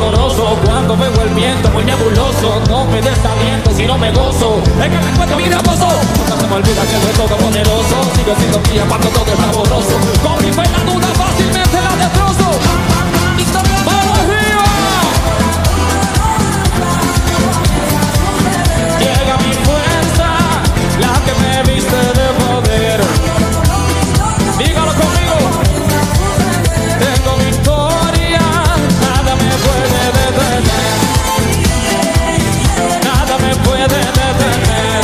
tembloroso. Cuando vengo el viento muy nebuloso, no me desaliento si no me gozo. Es que me encuentro mi reposo. Nunca se me olvida que soy todopoderoso. Sigo siendo mía cuando todo está borroso. Con mi fe la duda fácilmente la destrozo. ¡Vamos arriba! Llega mi fuerza, la que me viste de poder. Dígalo conmigo. Tengo victoria, nada me puede detener. Nada me puede detener.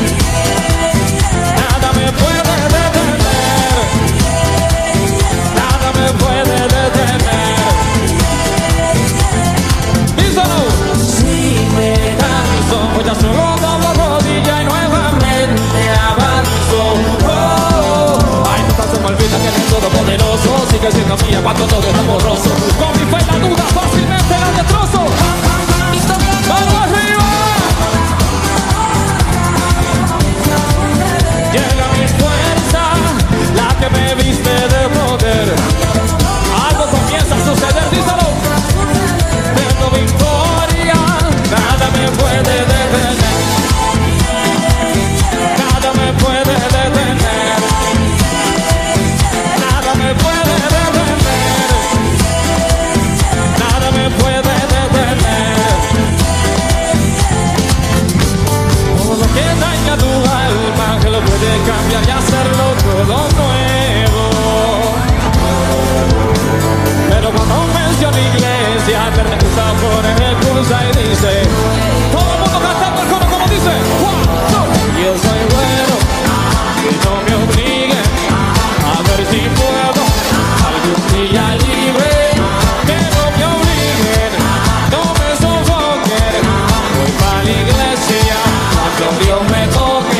Nada me puede detener. Nada me puede detener. Díselo. Si me canso, voy a solo doblo rodilla y nuevamente avanzo. Ay, nunca se me olvida que eres todopoderoso. Sigue siendo mía cuando todo está borroso. Con mi fe la duda fácilmente la destrozo. ¡Vamos arriba! Llega mi fuerza, la que me viste de poder. Algo comienza a suceder, díselo. Tengo victoria, nada me puede detener. Nada me puede detener. Nada me puede detener. Nada me puede detener. Todo lo que daña tu alma, que lo puede cambiar y hacerlo todo nuevo. Pero cuando menciona iglesia, me gusta poner excusa y dice, todo el mundo cantando el coro como dice, yo soy bueno, que no me obliguen, a ver si puedo algún día libre. Que no me obliguen, no me sofoquen, voy para la iglesia cuando Dios me toque.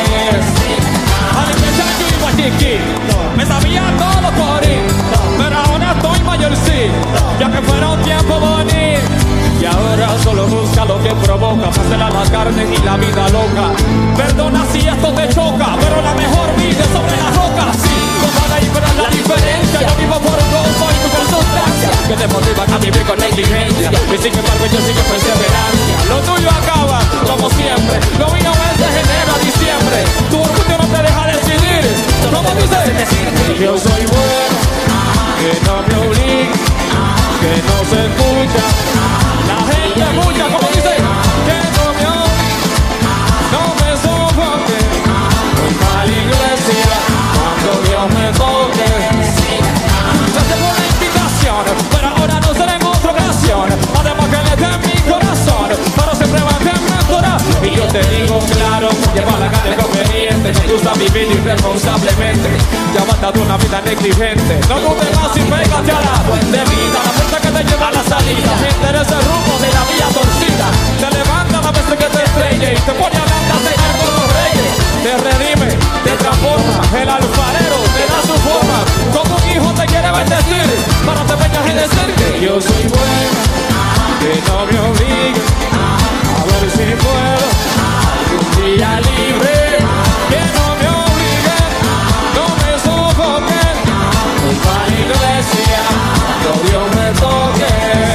A la iglesia yo iba chiqui, me sabía todo por ir, pero ahora estoy mayorcito, ya que fuera un tiempo bonito. Y ahora solo busca lo que provoca, pasela la carne y la vida loca. Perdona si esto te choca, pero la mejor vida es sobre la roca. Sí, compadre, ahí verás la diferencia. Yo vivo por gozo y tu por sustancia, que te motivan a vivir con negligencia. Y sin embargo yo sigo perseverancia. Lo tuyo acaba, como siempre. Lo mío es de enero a diciembre. Tu orgullo no te deja decidir. ¿Cómo dices? Yo soy bueno, que no me obligue, que no se escucha. La gente escucha, como dice, que no me obligue, no me sofoque. Voy para la iglesia cuando Dios me toque. Gracias por la invitación, pero ahora no será en otra ocasión. Además que le dé mi corazón, pero siempre va a mejorar. Y yo te digo claro, lleva la gana conveniente. Me gusta vivir irresponsablemente. Ya basta de una vida negligente. No dudes más y pégate a la de vida. La fuerza que te lleva a la salida. Me interesa el rumbo de la vía torcida. Te levanta la vez que te estrelle y te pone a la señal con los reyes. Te redime, te transforma. El alfarero te da su forma. Como un hijo te quiere bendecir, para te vengas a decir que yo soy bueno, que no me obligue, a ver si puedo algún día libre. Que no me obliguen, no me sofoquen. Voy para la iglesia cuando Dios me toque.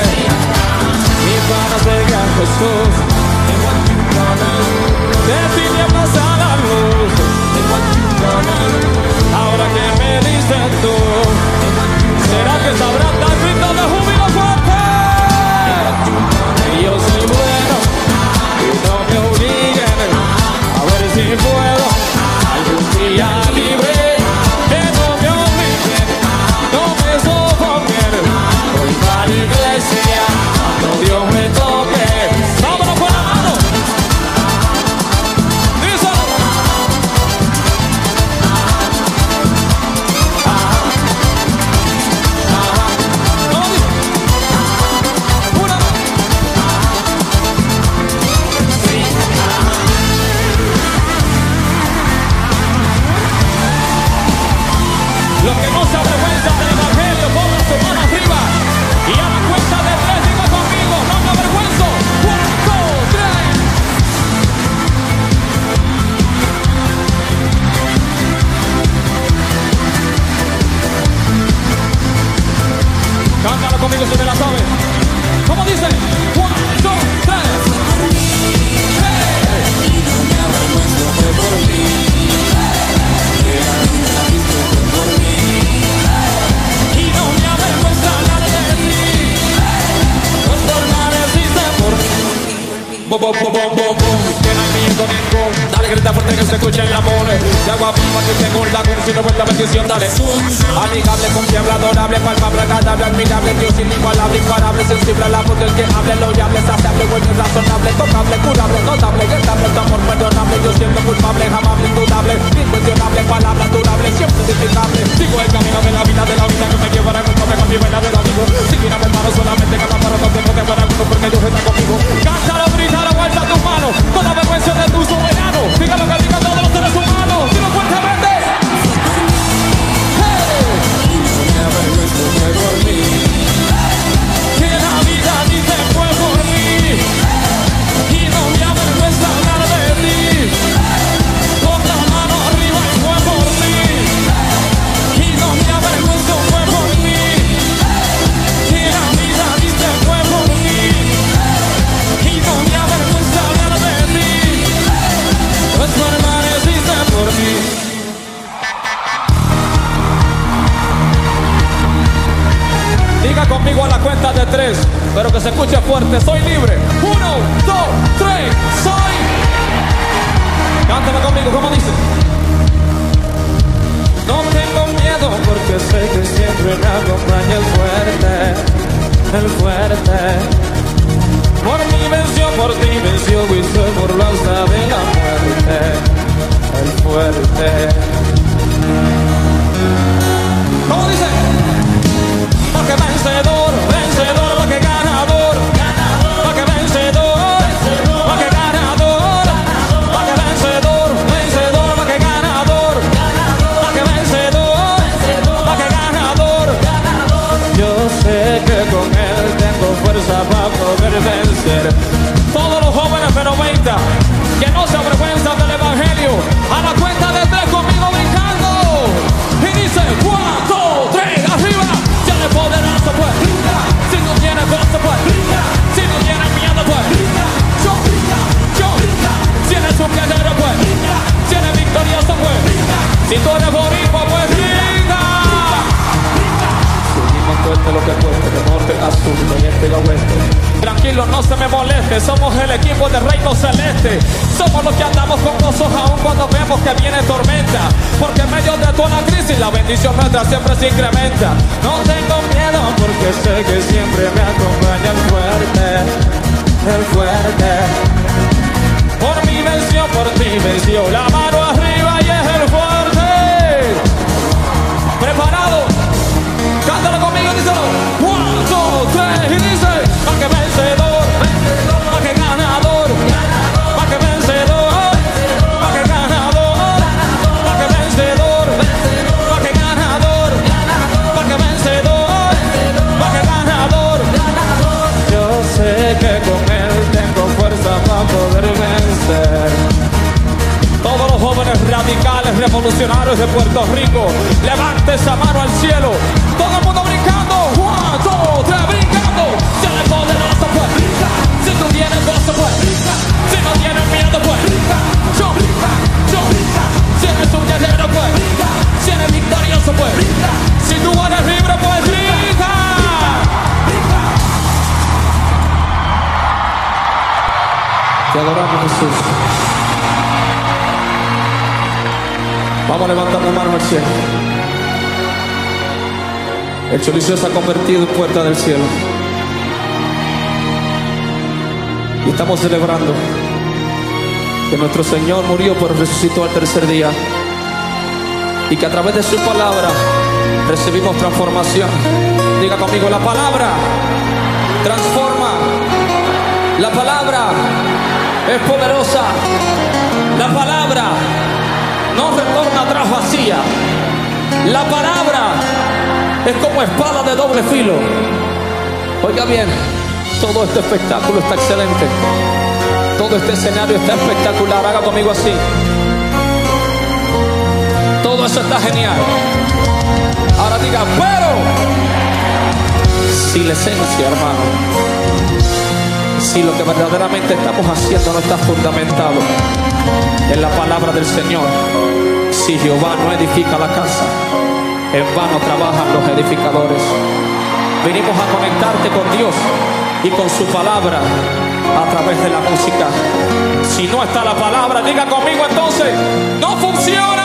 Y para seguir a Jesús, de tinieblas a la luz. Ahora que me dices tú, ¿será que sabrás dar grito de júbilo fuerte? Yo soy bueno y no me obliguen, a ver si puedo algún día libre. Que no me obliguen, no me sofoquen. Voy para la iglesia cuando Dios me toque. ¡Vámonos! Bum, bum, bum, bum, bum, bum. Que no hay miedo ningún. Dale, grita fuerte que se escuche el amor. De agua viva que tengo un lago, si no fue la bendición, dale. Amigable, confiable, adorable, palpable, agradable, admirable, Dios inigualable, imparable, sensible a la voz del que hable, loyable, saciable, bueno, razonable, tocable, curable, notable, estable, tu amor perdonable, yo siento culpable, amable, indudable, incuestionable, palabra durable, siempre edificable. Sigo el camino de la vida que me llevará a encontrarme con mi verdadero amigo. Sin ir a hermano solamente cada para no tengo que parar uno porque Dios está conmigo. Cántalo, grítalo, vuelta tus manos, toda vergüenza de tu soberano. Diga lo que digan todos los seres humanos, dilo fuertemente. Fue por mí, que la vida dice fue por mí, y no me avergüenza hablar de ti. Con la mano arriba y fue por mí, y no me avergüenza fue por mí, que la vida dice fue por mí, y no me avergüenza hablar de ti, pues permaneciste por mí. Diga conmigo a la cuenta de 3, pero que se escuche fuerte. Soy libre. 1, 2, 3, soy. Cántala conmigo, ¿cómo dice? No tengo miedo porque sé que siempre me acompaña el fuerte, el fuerte. Por mí venció, por ti venció, y soy por la hasta de la muerte, el fuerte. ¿Cómo dice? Porque vencedor, vencedor, porque ganador, porque vencedor, porque ganador, porque vencedor, vencedor, porque ganador, porque vencedor, porque ganador. Yo sé que con él tengo fuerza para poder vencer. Todos los jóvenes de 90 que no se avergüenzan del evangelio, a la cuenta de 3 conmigo brincando. Y dice 4, 3, arriba. Poderoso pues, si no tienes gozo pues, si no tienes miedo pues, yo, si eres un guerrero pues, si eres victorioso pues, si tú eres boricua pues, brinda. Seguimos fuerte lo que cueste, de norte a sur, de este a oeste. Tranquilo, no se me moleste, somos el equipo del reino celeste. Somos los que andamos con gozo aún cuando vemos que viene tormenta, porque en medio de toda la crisis la bendición nuestra siempre se incrementa. No tengo miedo porque sé que siempre me acompaña el fuerte, el fuerte. Por mí venció, por ti venció, la mano arriba y es el fuerte. ¿Preparado? Cántalo conmigo, díselo. 1, 2, 3 y dice, pa' que vencedor, pa' que ganador, pa' que vencedor, pa' que ganador, pa' que vencedor, pa' que ganador, pa' que vencedor, pa' que ganador. Yo sé que con él tengo fuerza para poder vencer. Todos los jóvenes radicales revolucionarios de Puerto Rico, levante esa mano al cielo. Todo el mundo brincando. 1, 2, 3, brincando. Si eres poderoso pues, si tú tienes gozo pues, si no tienes miedo pues, yo, si eres un guerrero pues, si eres victorioso pues, si tú eres libre pues, grita. Te adoramos, Jesús. Vamos a levantar la mano al cielo. El Choliseo se ha convertido en puerta del cielo. Y estamos celebrando que nuestro Señor murió pero resucitó al tercer día. Y que a través de su palabra recibimos transformación. Diga conmigo, la palabra transforma. La palabra es poderosa. La palabra no retorna atrás vacía. La palabra es como espada de doble filo. Oiga bien, todo este espectáculo está excelente. Todo este escenario está espectacular. Haga conmigo así. Todo eso está genial. Ahora diga, pero si la esencia, hermano, si lo que verdaderamente estamos haciendo no está fundamentado en la palabra del Señor, si Jehová no edifica la casa, en vano trabajan los edificadores. Venimos a conectarte con Dios y con su palabra a través de la música. Si no está la palabra, diga conmigo entonces, no funciona.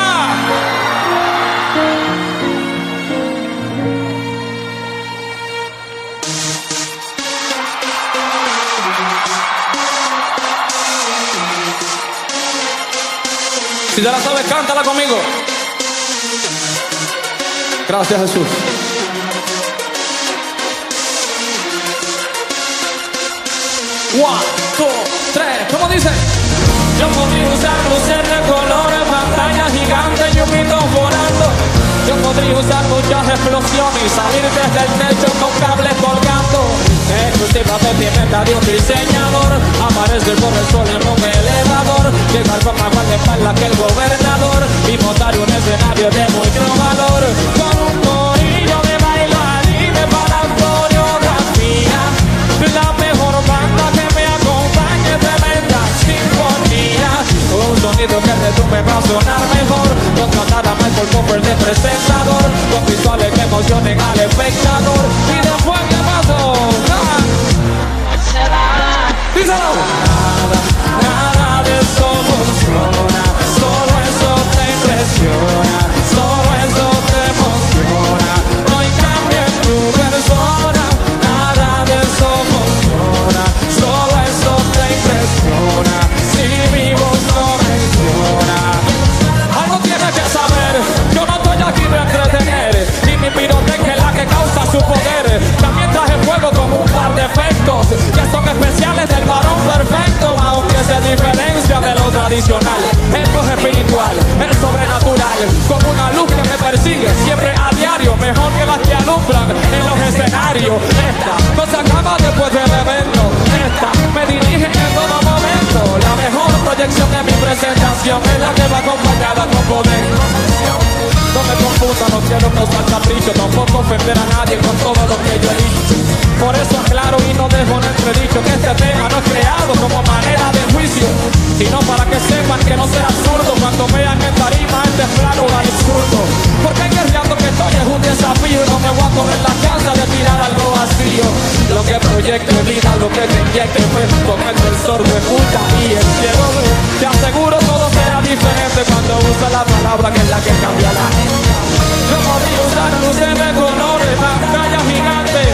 Si ya la sabes, cántala conmigo. Gracias, Jesús. One, two, tres, ¿cómo dice? Yo podría usar luces de colores, pantallas gigantes y humitos volando. Yo podría usar muchas explosiones y salir desde el techo con cables colgando. Exclusiva vestimenta de un diseñador, aparecer por el suelo en un elevador, llegar con más guardaespaldas que el gobernador y montar un escenario de mucho valor. Con un corillo de bailarines para coreografía, la mejor banda que me acompañe, tremenda sinfonía. Un sonido que retumbe va a sonar mejor, contratar a Michael Cooper de presentador, con visuales que emocionen al espectador. Y después, ¿qué pasó? Díselo. Nada de eso funciona, solo eso te impresiona, solo eso te emociona. No hay cambio en tu persona, nada de eso funciona, solo eso te impresiona. Si mi voz no menciona, algo tienes que saber, yo no estoy aquí para entretener, ni mi pirotecnia es la que causa su poder. También traje fuego con un par de efectos que son especiales del varón perfecto, aunque se diferencia de lo tradicional. Esto es espiritual, es sobrenatural, como una luz que me persigue siempre a diario, mejor que las que alumbran en los escenarios. Esta no se acaba después del evento, esta me dirige en todo momento. La mejor proyección de mi presentación es la que va acompañada con poder. No me confunda, no quiero causar capricho, tampoco ofender a nadie con todo lo que yo he dicho. Por eso aclaro y no dejo en entredicho que este tema no es creado como manera de juicio, sino para que sepan que no sea absurdo cuando vean en tarima este plano absurdo. Porque guerreando que estoy es un desafío, no me voy a correr la cansa de tirar algo vacío. Lo que proyecte vida, lo que te inyecte pues comete el sordo, escucha y el ciego ve. Te aseguro todo será diferente cuando usa la palabra que es la que cambia la gente. Yo podría usar luces de colores, pantallas gigantes.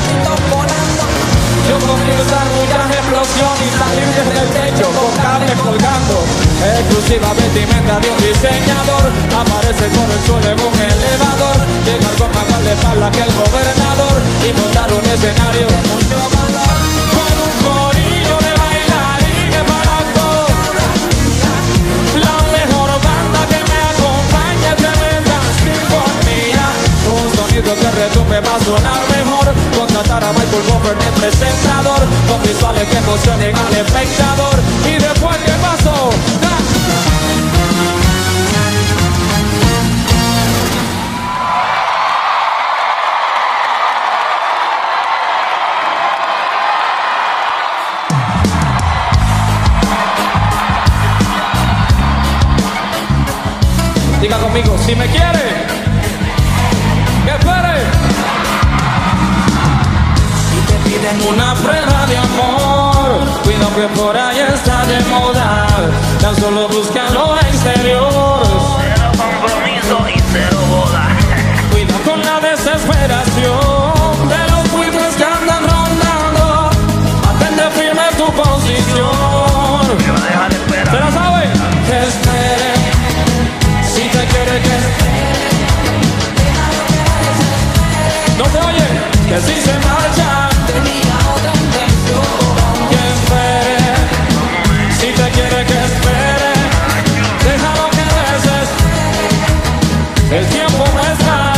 Yo podría usar muchas explosiones y salir desde el techo con cables colgando. Exclusiva vestimenta de un diseñador, aparece por el suelo en un elevador, llegar con más guardaespaldas que el gobernador y montar un escenario de mucho valor. Con un corillo de bailarines para todos, la mejor banda que me acompañe, tremenda sinfonía. Un sonido que retumbe va a sonar mejor, contratar a Michael Cooper de presentador, con visuales que emocionen al espectador. Y después, ¿qué pasó? Diga conmigo, si me quiere, que espere. Si te piden una prueba de amor, cuidado que por ahí está de moda, tan solo busca lo exterior. Cero compromiso y cero boda. Cuidado con la desesperación de los buitres que andan rondando, mantente firme tu posición. Me va a dejar esperar. ¿Se la sabe? Que espere. Si te quiere que no te oye, que si se marcha tenía otra intención. Que espere, si te quiere que espere, déjalo que desespere. El tiempo no está,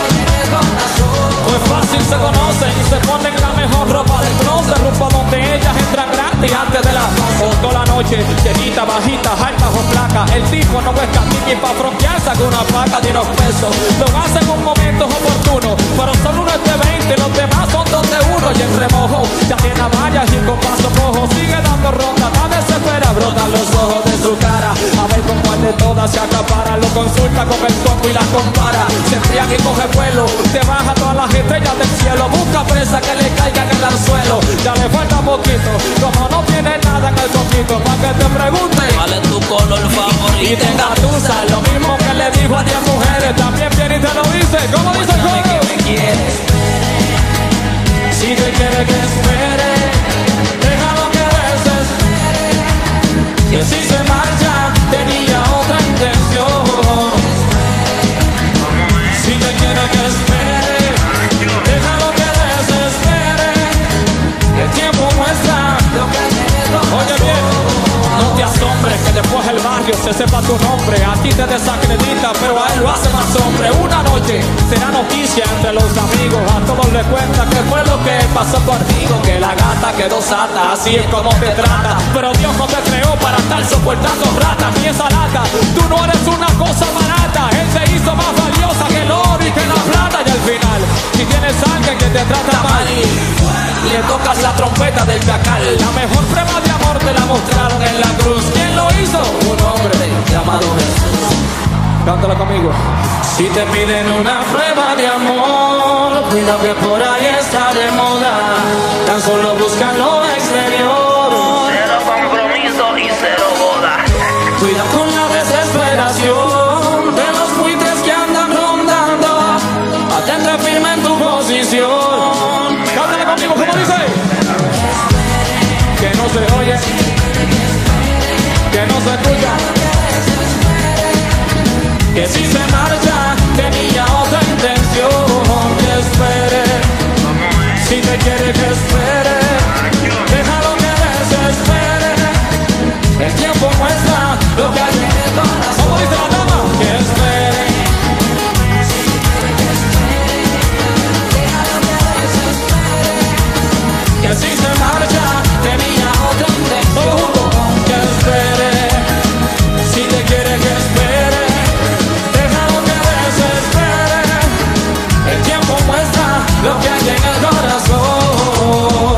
no es fácil, se conocen y se ponen la mejor ropa del closet, ropa donde ellas entran gratis antes de las 8 de la noche, llenita, bajita, alta o flaca. El tipo no es castigo para frontearse con una placa de unos pesos. Lo hacen en momentos oportunos, pero solo uno es de 20, los demás son 2 de 1 y en remojo. Ya tiene vallas y con paso cojo, sigue dando ronda, está desespera, brotan los ojos de su cara. A ver con cuál de todas se acapara, lo consulta con el coco y la compara. Se enfría y coge vuelo, te baja todas las estrellas del cielo, busca presa que le caigan en el suelo. Ya le falta poquito, como no tiene momento para que te pregunte ¿cuál es tu color y favorito? te engatusa. Lo mismo que le dijo a 10 mujeres, también viene y te lo dice. ¿Cómo dice el Muéstrame coro? que me quieres. Si te quiere que espere, déjalo que desespere. Que si se marcha, tenía otra intención. Si te quiere que espere, déjalo que desespere. El tiempo muestra lo que tengo. Oye bien, no te asombres que después el barrio se sepa tu nombre. A ti te desacredita, pero a él lo hace más hombre. Una noche será noticia entre los amigos. A todos les cuenta que fue lo que pasó contigo. Que la gata quedó sata, así es como te trata. Pero Dios no te creó para estar soportando ratas. Ni esa lata, tú no eres una cosa barata. Él se hizo más valiosa que el oro y que la plata. Y al final, si tienes alguien que te trata mal, le tocas la trompeta del chacal. La mejor prueba de amor te la mostraron en la cruz. ¿Quién lo hizo? Un hombre llamado Jesús. Cántala conmigo. Si te piden una prueba de amor, cuidado que por ahí está de moda. Tan solo buscan lo exterior. Cero compromiso y cero boda. Cuida con la desesperación de los buitres que andan rondando. Mantente firme en tu posición. Cántala conmigo, ¿cómo dice? Que no se oye, que no se escucha. Que si se marcha, tenía otra intención. Que espere, si te quiere que espere, déjalo que desespere. El tiempo muestra lo que hay en el corazón. ¿Cómo dice la dama? Que espere. Que si se marcha, tenía otra intención. Todo junto. Que espere, si te quiere que espere, déjalo que desespere. El tiempo muestra lo que hay en el corazón.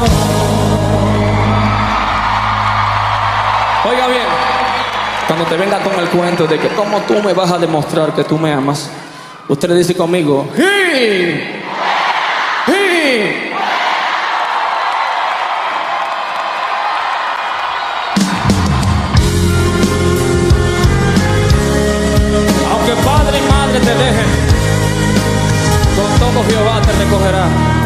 Oiga bien, cuando te venga con el cuento de que cómo tú me vas a demostrar que tú me amas, usted le dice conmigo, ¡hey! ¡hey! Aunque padre y madre te dejen, con todo Jehová te recogerá.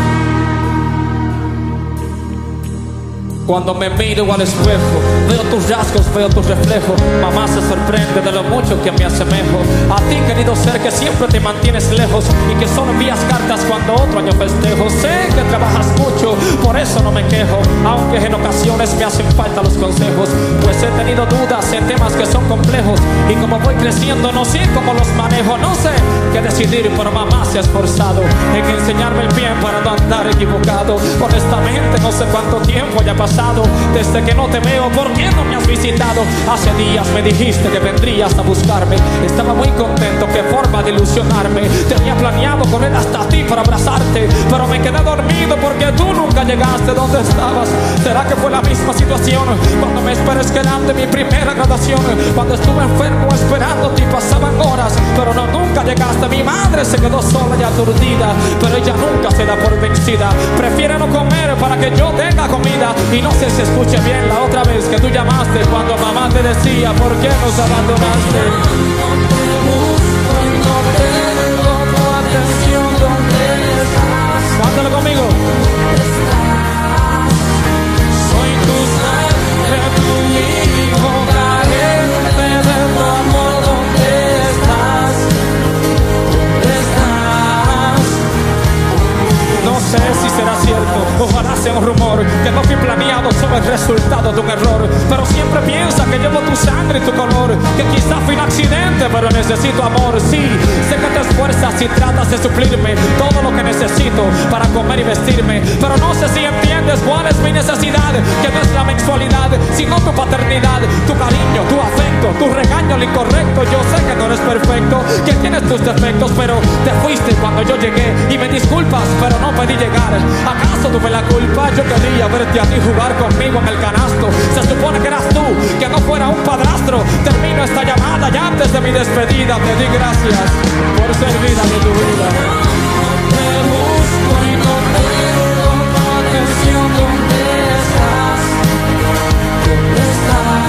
Cuando me miro al espejo, veo tus rasgos, veo tus reflejos. Mamá se sorprende de lo mucho que me asemejo a ti, querido ser, que siempre te mantienes lejos y que solo envías cartas cuando otro año festejo. Sé que trabajas mucho, por eso no me quejo, aunque en ocasiones me hacen falta los consejos, pues he tenido dudas en temas que son complejos y como voy creciendo no sé cómo los manejo. No sé qué decidir, pero mamá se ha esforzado en enseñarme el bien para no andar equivocado. Honestamente no sé cuánto tiempo ya ha pasado desde que no te veo. ¿Por qué no me has visitado? Hace días me dijiste que vendrías a buscarme. Estaba muy contento, qué forma de ilusionarme. Tenía planeado correr hasta ti para abrazarte, pero me quedé dormido porque tú nunca llegaste. ¿Dónde estabas? ¿Será que fue la misma situación cuando me esperes quedando en mi primera graduación? Cuando estuve enfermo esperándote y pasaban horas, pero no, nunca llegaste. Mi madre se quedó sola y aturdida, pero ella nunca se da por vencida. Prefiere no comer para que yo tenga comida. Y no sé si escuché bien la otra vez que tú llamaste cuando mamá te decía ¿por qué nos abandonaste? No te busco y no tengo tu atención. ¿Dónde estás? Cántalo conmigo. Soy tu sangre, tu hijo, carente de tu amor. ¿Dónde estás? ¿Dónde estás? No sé si será cierto, ojalá sea un rumor, que no fui planeado, solo el resultado de un error. Pero siempre piensa que llevo tu sangre y tu color, que quizá fue un accidente, pero necesito amor. Sí, sé que te esfuerzas y tratas de suplirme todo lo que necesito para comer y vestirme, pero no sé si entiendes cuál es mi necesidad, que no es la mensualidad, sino tu paternidad, tu cariño, tu afecto, tu regaño, lo incorrecto. Yo sé que no eres perfecto, que tienes tus defectos, pero te fuiste cuando yo llegué y me disculpas, pero no pedí llegar. ¿Acaso tuve la culpa? Yo quería verte a ti jugar conmigo en el canasto. Se supone que eras tú, que no fuera un padrastro. Termino esta llamada y antes de mi despedida te di gracias por ser vida de tu vida. Te busco y no tengo tu atención. ¿Dónde estás? ¿Dónde estás?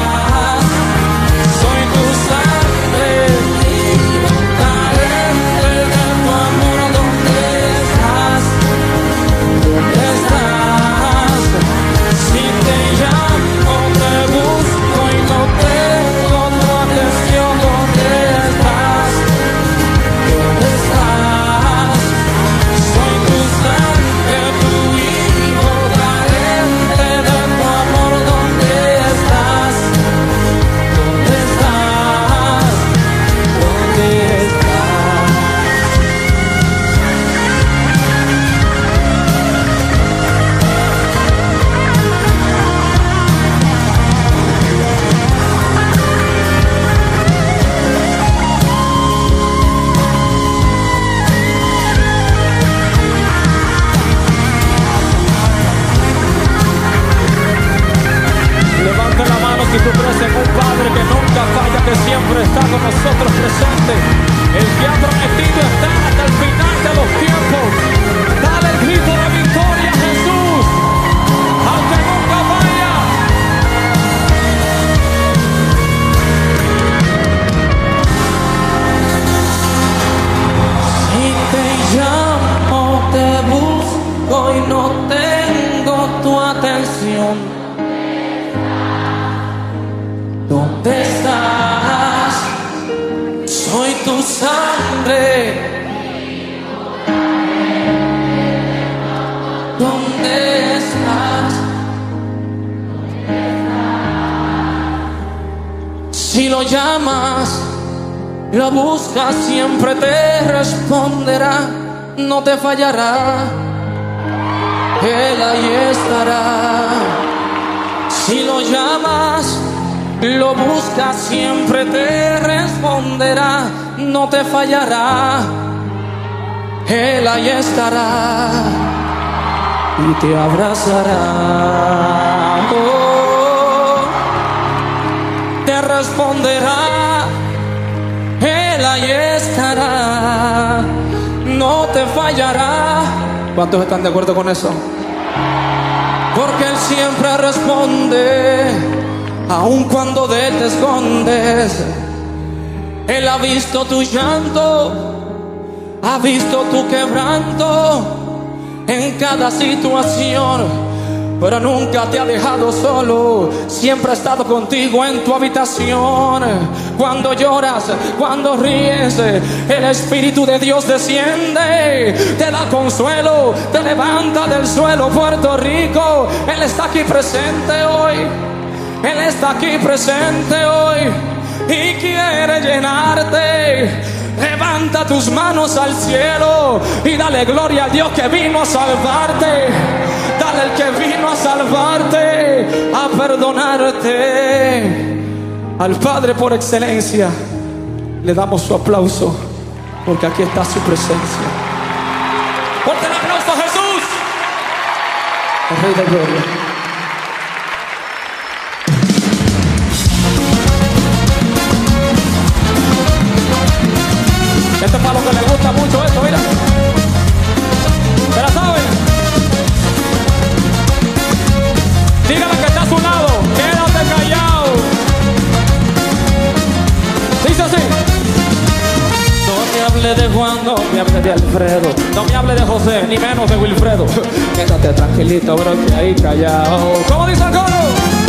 Y tú crees en un Padre que nunca falla, que siempre está con nosotros presente. El que ha prometido estar hasta el final de los tiempos. Dale el grito de victoria a Jesús, al que nunca falla. Si te llamo, te busco y no tengo tu atención. ¿Dónde estás? Soy tu sangre. ¿Dónde estás? Si lo llamas, lo buscas, siempre te responderá, no te fallará, Él ahí estará. Si lo llamas, lo buscas, siempre te responderá, no te fallará, Él ahí estará y te abrazará. Oh, te responderá, Él ahí estará, no te fallará. ¿Cuántos están de acuerdo con eso? Porque Él siempre responde, aun cuando de Él te escondes. Él ha visto tu llanto, ha visto tu quebranto en cada situación, pero nunca te ha dejado solo. Siempre ha estado contigo en tu habitación. Cuando lloras, cuando ríes, el Espíritu de Dios desciende, te da consuelo, te levanta del suelo. Puerto Rico, Él está aquí presente hoy. Él está aquí presente hoy y quiere llenarte. Levanta tus manos al cielo y dale gloria al Dios que vino a salvarte. Dale el que vino a salvarte, a perdonarte. Al Padre por excelencia le damos su aplauso, porque aquí está su presencia. Fuerte el aplauso a Jesús, el Rey de Gloria. Esto es para los que les gusta mucho esto, mira. ¿Se la saben? Dígale que está a su lado, quédate callado. Dice así. No me hable de Juan, no me hable de Alfredo, no me hable de José, ni menos de Wilfredo. Quédate tranquilito, bro, que ahí callado. ¿Cómo dice el coro?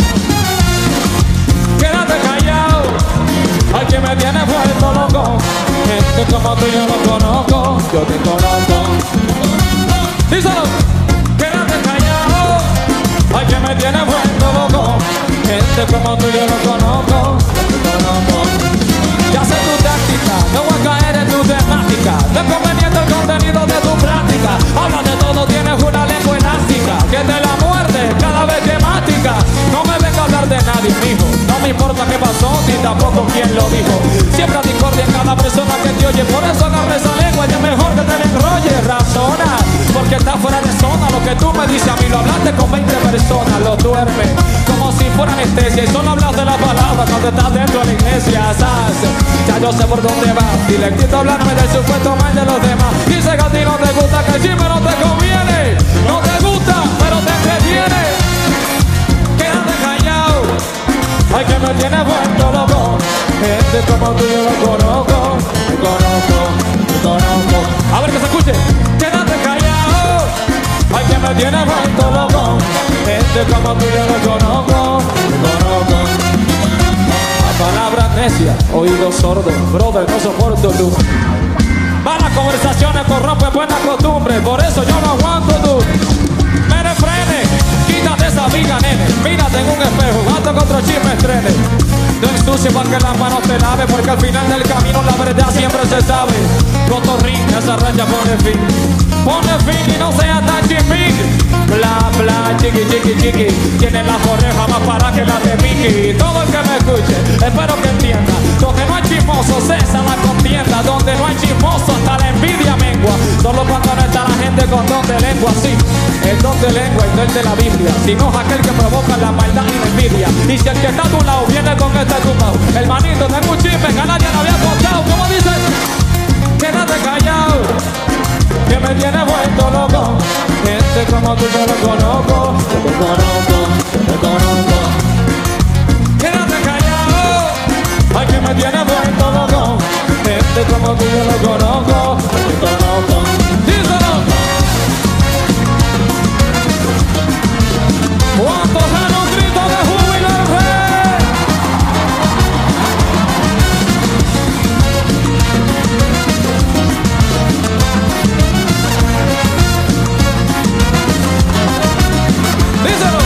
Quédate callado. Ay, que me tiene vuelto loco. Gente como tú yo no conozco, yo te conozco. Díselo. Quédate callado. Ay, que me tiene vuelto loco. Gente como tú yo no conozco, yo te conozco. Ya sé tu táctica, no voy a caer en tu temática. No es conveniente el contenido de tu práctica. Habla de todo, tienes una lengua elástica que te la muerde cada vez que mastica. No me venga a hablar de nadie, mijo. No me importa qué pasó, ni tampoco quién lo dijo. Siempre discordia en cada persona que te oye. Por eso agarra esa lengua y es mejor que te la enrolle. Razona, porque está fuera de zona. Lo que tú me dices a mí lo hablaste con 20 personas. Lo duermes como si fuera anestesia. Y solo hablas de la palabra cuando estás dentro de la iglesia. ¿Sabes? Ya yo sé por dónde vas. Dile que tú hablarme del supuesto mal de los demás. Dice que a ti no te gusta, que el chisme no te conviene. No te gusta, pero te entretiene. Quédate callado. Ay, que me tiene vuelto loco. Gente como tú yo lo conozco, te conozco, te conozco. A ver que se escuche. Quédate callado. Ay, que me tiene vuelto loco. Gente como tú yo lo conozco, te conozco. Palabras necias, oídos sordos, brother, no soporto tú. Malas conversaciones corrompen buenas costumbres, por eso yo no aguanto tú. Me refrene, quítate esa viga, nene. Mírate en un espejo, gato que otro chisme estrene. No ensucie para que las manos te lave, porque al final del camino la verdad siempre se sabe. Cotorrín, esa racha pone fin. Pone fin y no sea tan chimpín. Bla, bla, chiqui, chiqui, chiqui. Tiene las orejas más para que las de Mickey. Todo el que me escuche, espero que entienda. Donde no hay chismoso, cesa la contienda. Donde no hay chismoso, hasta la envidia mengua. Solo cuando no está la gente con don de lengua, sí. el don de lengua y no el de la Biblia, sino es aquel que provoca la maldad y la envidia. Y si el que está a tu lado viene con este tumbao, hermanito, tengo un chisme que a nadie le había contado. ¿Cómo dice? Quédate callado, que me tiene vuelto loco. Gente como tú yo lo conozco, yo te conozco, yo te conozco. Quédate callado, ay, que me tiene vuelto loco. Gente como tú yo lo conozco, yo te conozco. Díselo. ¿Cuántos dan un grito de júbilo al rey? Díselo.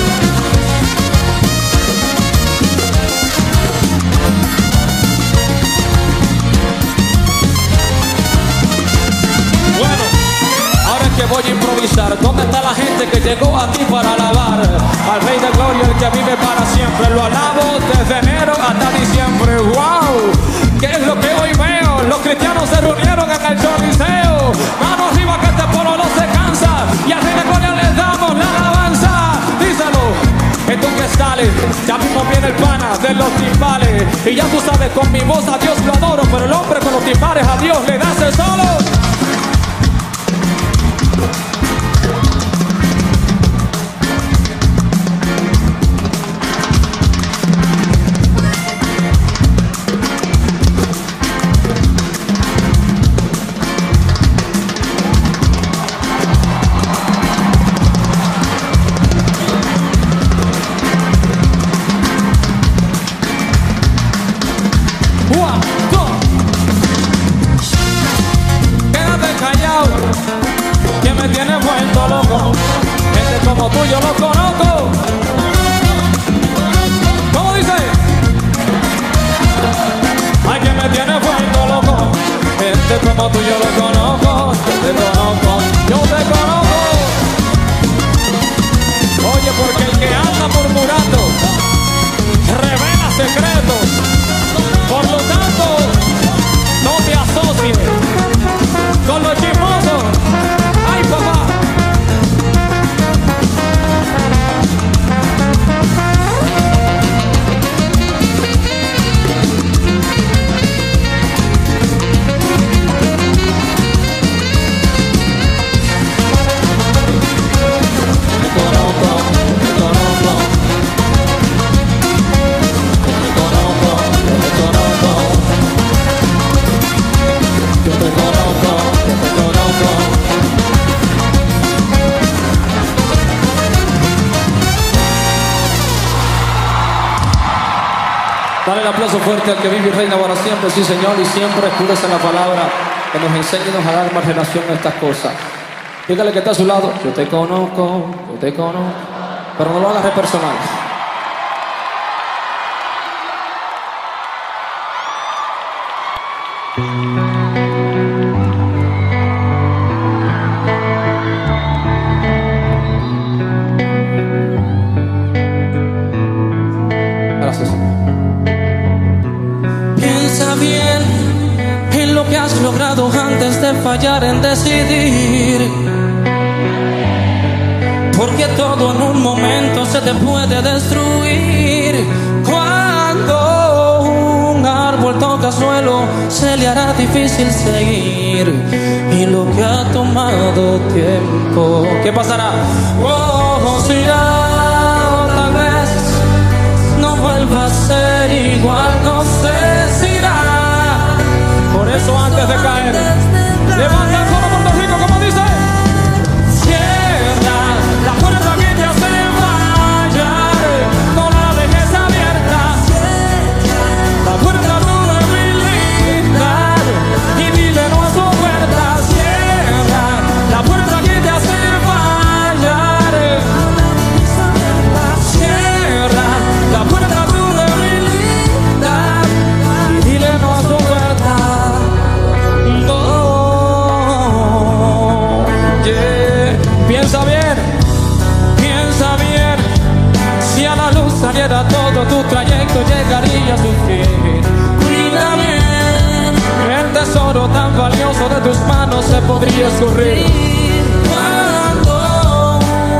Bueno, ahora es que voy a improvisar. ¿Dónde está la gente que llegó aquí para alabar al Rey de Gloria, el que vive para siempre? Lo alabo desde enero hasta diciembre. ¡Wow! ¿Qué es lo que hoy veo? Los cristianos se reunieron en el Coliseo. Mano arriba que este pueblo no se cansa, y al Rey de Gloria les damos la alabanza. Díselo. Esto que sale, ya mismo viene el pana de los timbales. Y ya tú sabes, con mi voz a Dios lo adoro, pero el hombre con los timbales a Dios le da ese solo. Quédate callado, que me tiene vuelto loco. Gente como tú yo lo conozco. ¿Cómo dice? Ay, que me tiene vuelto loco. Gente como tú yo lo conozco. Yo te conozco, yo te conozco. Oye, porque el que anda murmurando revela secretos. Por lo tanto, no te asocies con los chismosos. ¡Ay, papá! Dale el aplauso fuerte al que vive y reina para siempre, sí Señor, y siempre escúrese en la palabra que nos enseñe y nos haga más relación a estas cosas. Dígale que está a su lado, yo te conozco, pero no lo hagas de personal. Gracias. Piensa bien en lo que has logrado antes de fallar en decidir, porque todo en un momento se te puede destruir. Cuando un árbol toca suelo, se le hará difícil seguir, y lo que ha tomado tiempo, ¿qué pasará? Oh, si ya otra vez no vuelva a ser igual, no sé si irá. Por eso antes de caer, levanta el coro Puerto Rico, como dice. Cierra la puerta que te hace fallar, no la dejes abierta. La puerta de una habilidad y dile no a su puerta. Cierra la puerta que te hace fallar. Cierra la puerta de una habilidad y dile no a su puerta. No, yeah. Piensa bien, si a la luz saliera todo tu trayecto llegaría a su fin. Cuida bien, el tesoro tan valioso de tus manos se podría escurrir. Cuando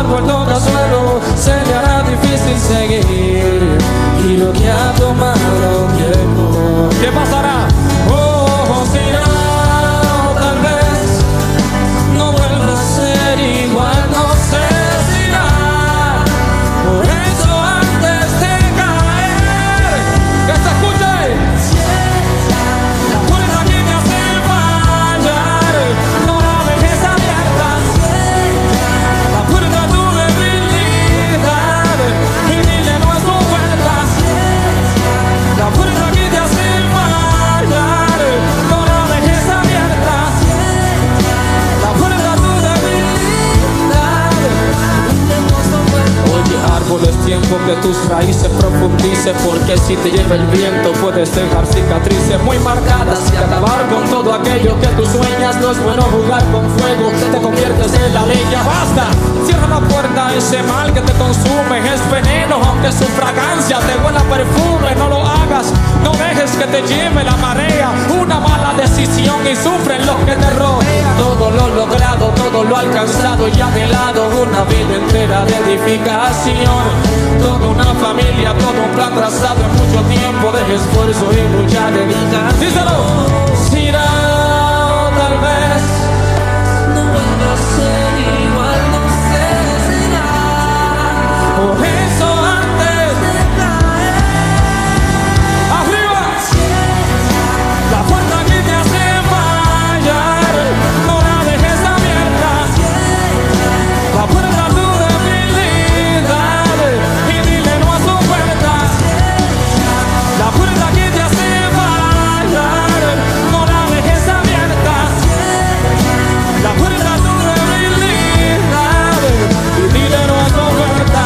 árbol toca suelo, se le hará difícil seguir. Y lo que ha tomado tiempo, ¿qué pasará? oh, si no, tal vez no vuelva a ser igual, no sé si irá. Por eso antes de caer, ¡Que se escuche! la puerta que te hace fallar, no la dejes abierta. La puerta a tu debilidad y dile no es tu puerta. La puerta que te hace fallar, no la dejes abierta. La puerta a tu debilidad. Oye, árbol, es tiempo que tus raíces profundicen, porque si te lleva el viento puedes dejar cicatrices muy marcadas y acabar con todo aquello que tú sueñas. No es bueno jugar con fuego, te conviertes en la leña. ¡Basta! Cierra la puerta a ese mal que te consume, es veneno aunque su fragancia te huela a perfume. No lo hagas, no dejes que te lleve la marea, una mala decisión y sufren los que te rodean. Todo lo logrado, todo lo alcanzado y anhelado, una vida entera de edificación, toda una familia, todo un plan trazado en mucho tiempo de esfuerzo y lucha de vida. ¡Díselo! Si irá, tal vez No vuelva a ser igual, no sé si irá. por eso antes De caer, arriba la puerta que te hace fallar, no la dejes abierta. La puerta a tu debilidad y dile no a su puerta. La puerta que te hace fallar, no la dejes abierta. La puerta a tu debilidad y dile no a su puerta.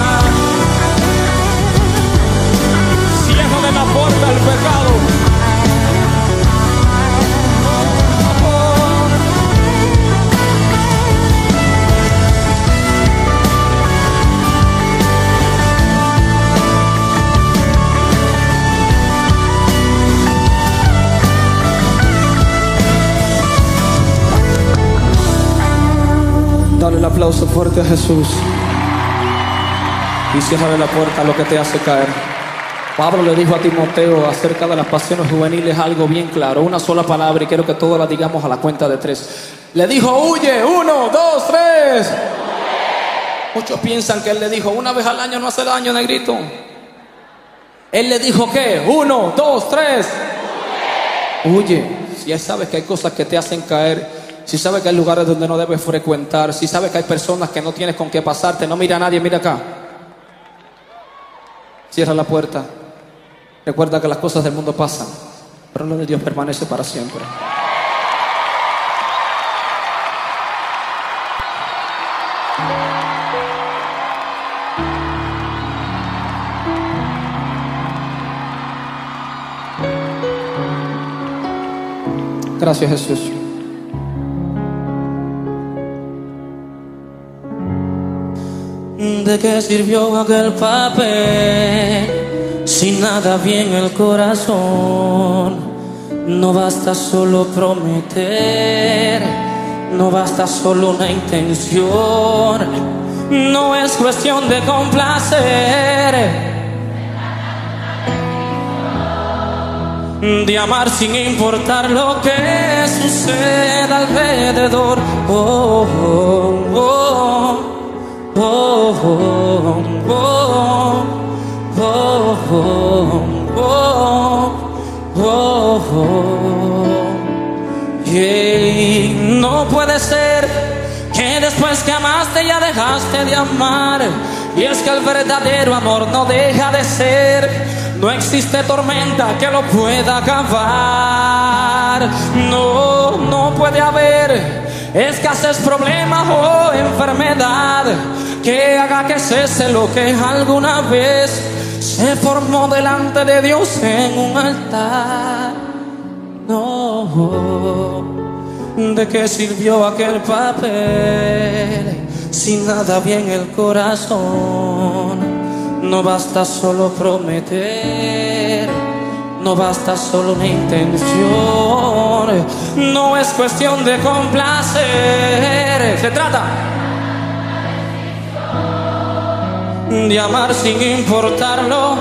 Ciérrale la puerta al pecado. Dale el aplauso fuerte a Jesús y ciérrale la puerta a lo que te hace caer. Pablo le dijo a Timoteo acerca de las pasiones juveniles algo bien claro, una sola palabra, y quiero que todos la digamos a la cuenta de 3. Le dijo: huye, 1, 2, 3. Muchos piensan que él le dijo una vez al año no hace daño, negrito. Él le dijo ¿qué? 1, 2, 3. Huye. Si ya sabes que hay cosas que te hacen caer, si sabes que hay lugares donde no debes frecuentar, si sabes que hay personas que no tienes con qué pasarte, no mira a nadie, mira acá. Cierra la puerta. Recuerda que las cosas del mundo pasan, pero lo de Dios permanece para siempre. Gracias, Jesús. ¿de qué sirvió aquel papel si nada había en el corazón? No basta solo prometer, no basta solo una intención, no es cuestión de complacer, de amar sin importar lo que suceda alrededor. Oh, oh, oh, oh, oh, oh, oh, oh, oh, oh. Yeah. No puede ser que después que amaste ya dejaste de amar, y es que el verdadero amor no deja de ser. No existe tormenta que lo pueda acabar. No, no puede haber escasez, problema o enfermedad que haga que cese lo que alguna vez se formó delante de Dios en un altar. No, ¿de qué sirvió aquel papel si nada había en el corazón? No basta solo prometer, no basta solo una intención, no es cuestión de complacer. Se trata de amar sin importarlo.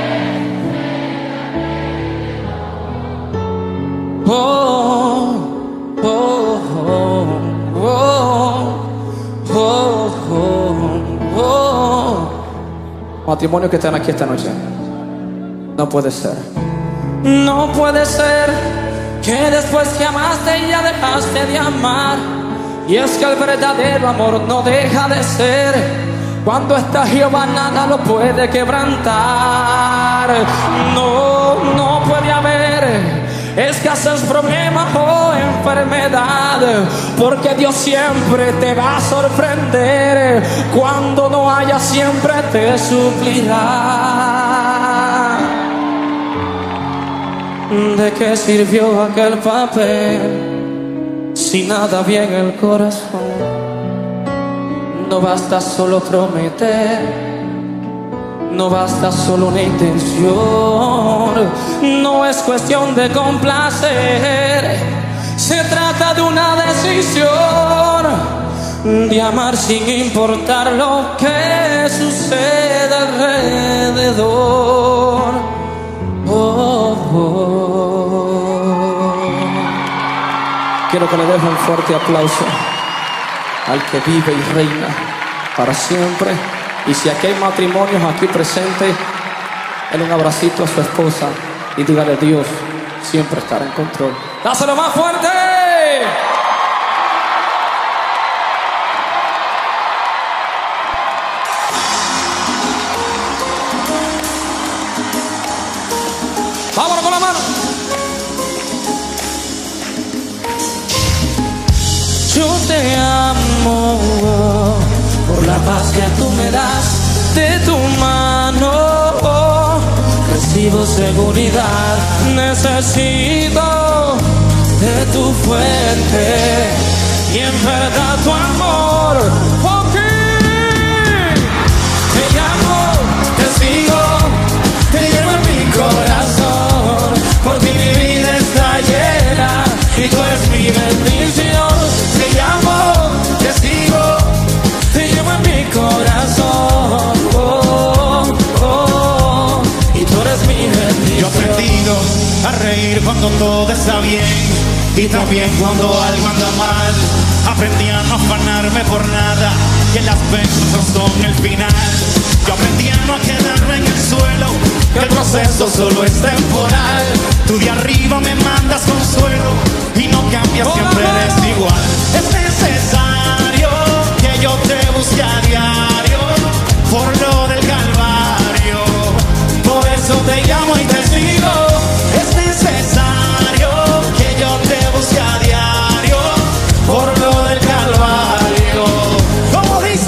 Oh, oh, oh, oh, oh, oh, oh. Matrimonios que están aquí esta noche, no puede ser. No puede ser que después que amaste ya dejaste de amar. Y es que el verdadero amor no deja de ser. Cuando está Jehová nada lo puede quebrantar. No, no puede haber escasez, problema o enfermedad, porque Dios siempre te va a sorprender. Cuando no haya siempre te suplirá. ¿De qué sirvió aquel papel si nada había en el corazón? No basta solo prometer, no basta solo una intención. No es cuestión de complacer, se trata de una decisión de amar sin importar lo que suceda alrededor. Oh, oh. Quiero que le dejen un fuerte aplauso al que vive y reina para siempre. Y si aquí hay matrimonios aquí presentes, denle un abracito a su esposa y dígale: Dios siempre estará en control. ¡Dáselo más fuerte! ¡Vámonos con la mano! Yo te amo por la paz que tú me das. De tu mano recibo seguridad. Necesito de tu fuente y en verdad tu amor. Te llamo, te sigo, te llevo en mi corazón. Por ti mi vida está llena y tú eres mi bendición. Te llamo, te sigo, te llevo en mi corazón. Oh, oh, y tú eres mi bendición. Yo he aprendido a reír cuando todo está bien y también cuando algo anda mal. Aprendí a no afanarme por nada, que las veces no son el final. Yo aprendí a no quedarme en el suelo, que el proceso solo es temporal. Tú de arriba me mandas consuelo y no cambias, siempre eres igual. Es necesario que yo te busque a diario por lo del Calvario. Por eso te llamo y te sigo. Es necesario que yo te busque a diario por lo del Calvario. Como dice,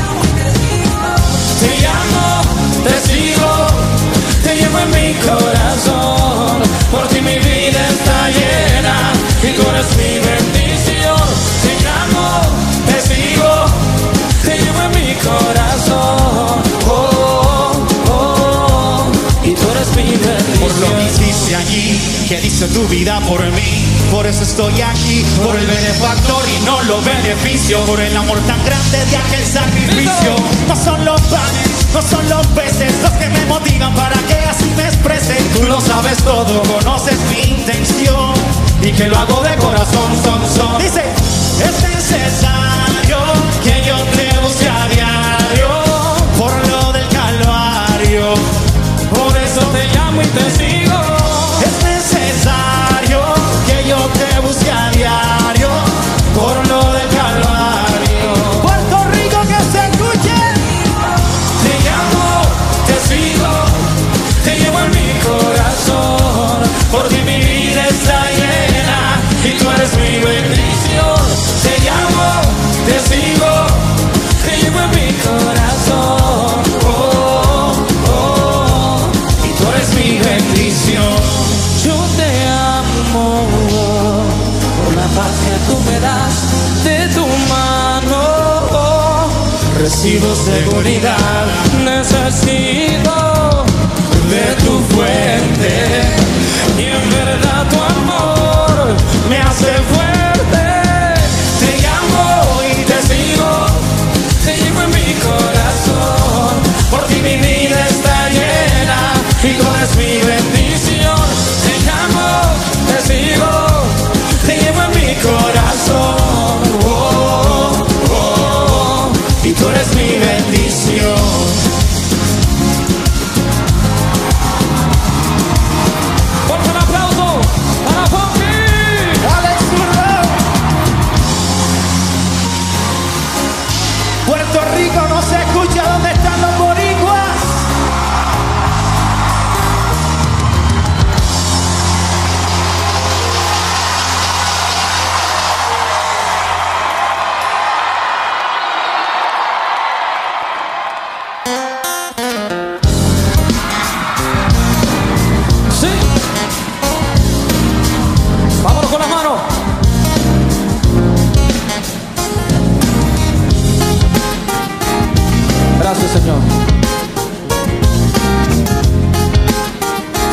te llamo, te sigo, te llevo en mi corazón. Por ti mi vida está llena y tú eres mi bendición. Te llamo, te sigo, te llevo en mi corazón. Oh, oh, oh, y tú eres mi bendición. por lo que hiciste allí, que dice tu vida por mí. Por eso estoy aquí, por el benefactor y no lo beneficio. Por el amor tan grande de aquel sacrificio. No son los panes, no son los peces los que me motivan para que así me exprese. Tú lo sabes todo, conoces mi intención y que lo hago de corazón, son. Dice, es necesario que yo te busque a diario por lo del Calvario. Por eso Te llamo y te sigo. es necesario que yo te busque a diario por lo del Calvario. Puerto Rico, que se escuche. Te llamo, te sigo, te llevo en mi corazón. Por ti mi vida está llena y tú eres mi bendición. Te llamo, te sigo, te llevo en mi corazón. Oh, oh, y tú eres mi bendición. Yo te amo por la paz que tú me das. De tu mano recibo seguridad. Necesito de tu fuente y en verdad tu amor me hace fuerte. Te llamo y te sigo, te llevo en mi corazón. Por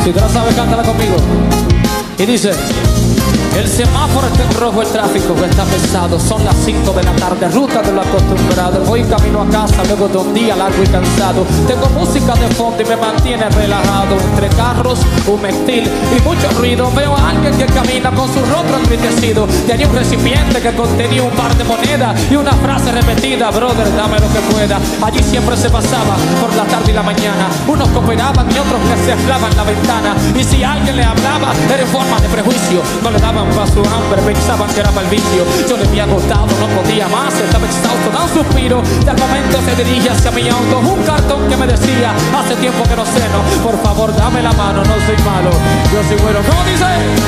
Si tú la sabes, cántala conmigo. Y dice: el semáforo está en rojo, el tráfico está pesado. Son las 5 de la tarde, ruta de lo acostumbrado. Voy camino a casa luego de un día largo y cansado. Tengo música de fondo y me mantiene relajado. Entre carros, un mezctil y mucho ruido. Veo a alguien que camina con su rostro entristecido. Tenía un recipiente que contenía un par de monedas y una frase repetida: brother, dame lo que pueda. Allí siempre se pasaba por la tarde y la mañana. Unos cooperaban y otros que se aflaban la ventana. Y si alguien le hablaba, era en forma de prejuicio. No le daban para su hambre, pensaban que era para el vicio. Yo le había agotado, no podía más, estaba exhausto, da un suspiro. Y al momento se dirige hacia mi auto un cartón que me decía: hace tiempo que no ceno, por favor dame la mano, no soy malo, yo soy bueno. ¿Cómo dice?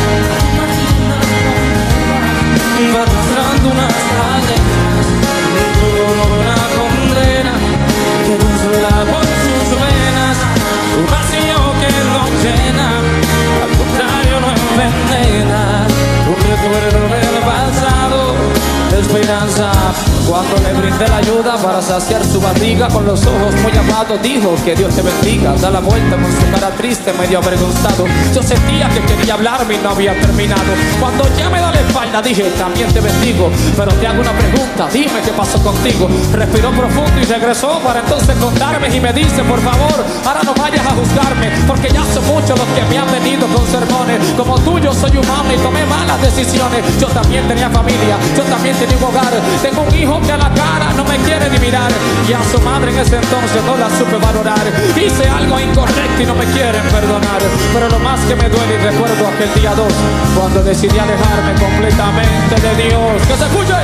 Va arrastrando unas cadenas, una condena que consuela por sus venas, un vacío que no llena, al contrario no envenena. Un recuerdo del pasado, de esperanza. Cuando le brindé la ayuda para saciar su barriga, con los ojos muy amados dijo: que Dios te bendiga. Da la vuelta con su cara triste, medio avergonzado. Yo sentía que quería hablarme y no había terminado. Cuando ya me da la espalda dije: también te bendigo, pero te hago una pregunta, dime qué pasó contigo. Respiró profundo y regresó para entonces contarme y me dice: por favor, ahora no vayas a juzgarme, porque ya son muchos los que me han venido con sermones. Como tú yo soy humano y tomé malas decisiones. Yo también tenía familia, yo también tenía un hogar. Tengo un hijo que a la cara no me quiere ni mirar, y a su madre en ese entonces no la supe valorar. Hice algo incorrecto y no me quieren perdonar, pero lo más que me duele, y recuerdo aquel día 2 cuando decidí alejarme completamente de Dios. ¡Que se escuche!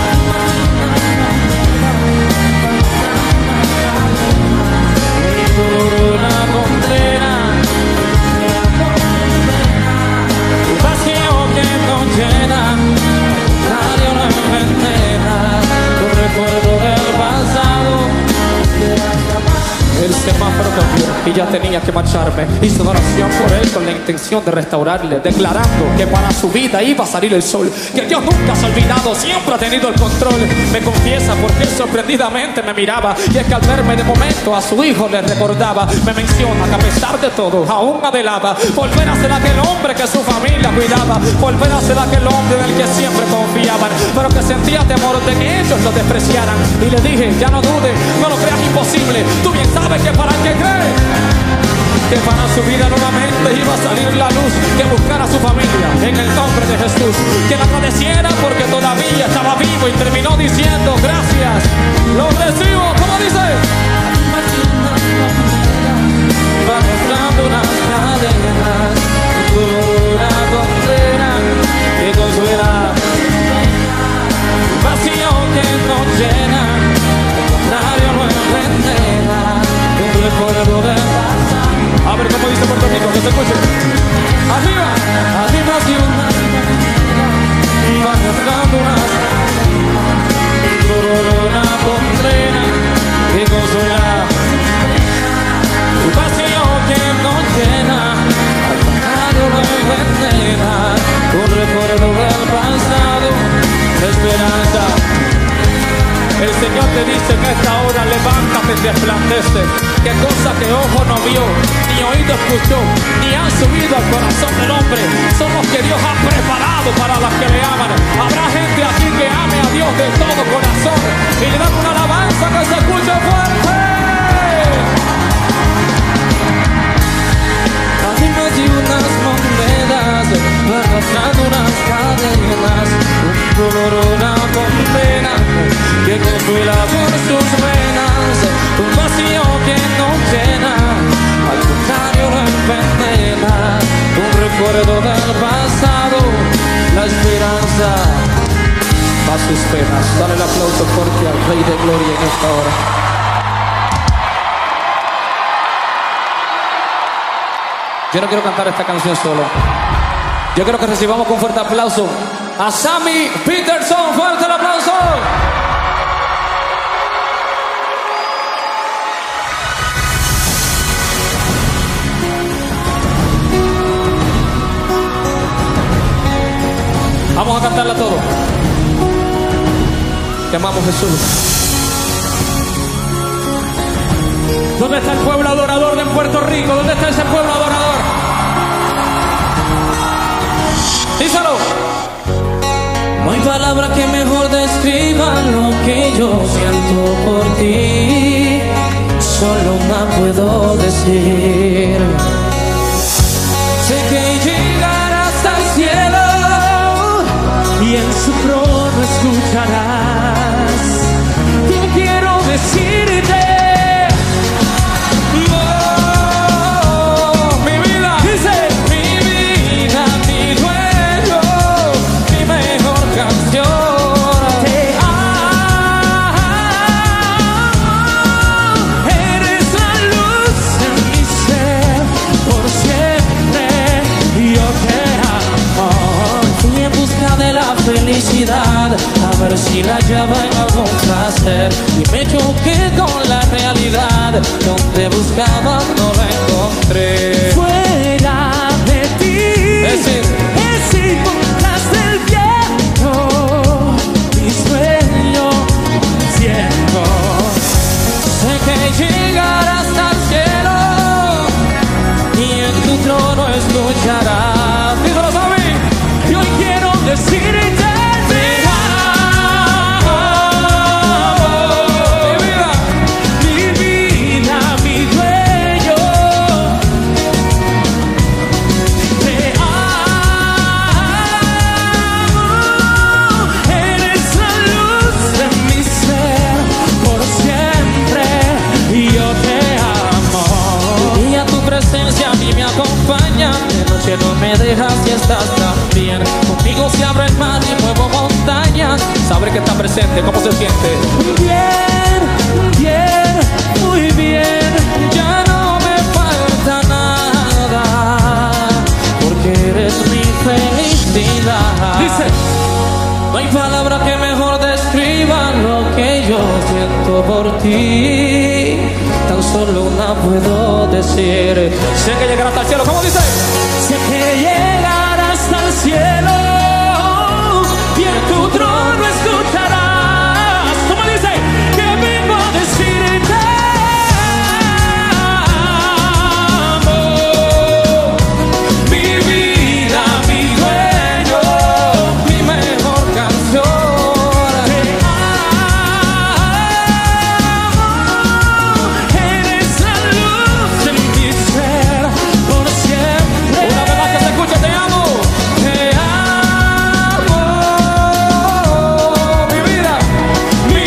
Una condena, un vacío que no llena, nadie no envenena. Un recuerdo del pasado. El semáforo cambió y ya tenía que marcharme. Hice una oración por él con la intención de restaurarle, declarando que para su vida iba a salir el sol, que Dios nunca se ha olvidado, siempre ha tenido el control. Me confiesa porque él sorprendidamente me miraba, y es que al verme de momento a su hijo le recordaba. Me menciona que a pesar de todo aún adelaba volver a ser aquel hombre que su familia cuidaba, volver a ser aquel hombre en el que siempre confiaban, pero que sentía temor de que ellos lo despreciaran. Y le dije: ya no dude, no lo creas imposible, tú bien sabes que para el que cree, que para su vida nuevamente iba a salir la luz, que buscara a su familia en el nombre de Jesús, que le agradeciera porque todavía estaba vivo, y terminó diciendo: gracias, lo recibo. ¿Cómo dice? Va mostrando unas cadenas, una condena que consuela, vacío que no llena, al contrario no envenena. Un recuerdo del pasado. A ver cómo dice Puerto Rico, que se escuche. Arriba, arriba ciudad, va mostrando unas una condena que consuela, un vacío que no llena, al contrario no envenena. Un recuerdo del pasado, esperanza. El Señor te dice que a esta hora levántate y resplandece, que cosa que ojo no vio, ni oído escuchó, ni han subido al corazón del hombre, son los que Dios ha preparado para los que le aman. Habrá gente aquí que ame a Dios de todo corazón y le dan una alabanza que se escuche fuerte. Arriba de unas monedas, arrastrando unas cadenas, un dolor, una condena que consuela por sus venas, un vacío que no llena, al contrario no envenena. Un recuerdo del pasado, la esperanza a sus penas. Dale el aplauso fuerte al Rey de Gloria en esta hora. Yo no quiero cantar esta canción solo. Yo quiero que recibamos con fuerte aplauso a Sammy Peterson. ¡Fuerte el aplauso! Vamos a cantarla todo. Te amamos, Jesús. ¿Dónde está el pueblo adorador de Puerto Rico? ¿Dónde está ese pueblo adorador? palabras que mejor describan lo que yo siento por ti. Solo una puedo decir. Sé que llegarás al cielo y en su trono escucharás. Yo quiero decirte, oh, mi vida, dice, mi vida, mi dueño, mi mejor canción. Te amo, eres la luz en mi ser, por siempre yo te amo. Fui en busca de la felicidad, a ver si la hallaba en algún placer, y me choqué con la realidad. Donde buscaba no la encontré. Fuera de ti, Es decir, tras del viento, mi sueño ciego. sé que llegarás al cielo y en tu trono escucharás. Díselo, Sammy, y hoy quiero decirte, te amo, mi vida, mi dueño. Te amo, eres la luz de mi ser, por siempre yo te amo. Y a tu presencia a mí me acompaña, de noche no me dejas y estás tan bien. Contigo se abre el mar y muevo montañas. Saber que está presente, ¿cómo se siente? Bien, bien, muy bien. Ya no me falta nada, porque eres mi felicidad. Dice, No hay palabra que mejor describa lo que yo siento por ti. Tan solo una puedo decir. Sé que llegarás al cielo, ¿cómo dice? sé que llegarás al cielo y en tu trono escucharás. ¿Cómo dice? Que vengo a decirte, amo, mi vida, mi dueño, Mi mejor canción. te amo, eres la luz de mi ser, por siempre. Una vez más que se escuche, te amo. Te amo, mi vida, mi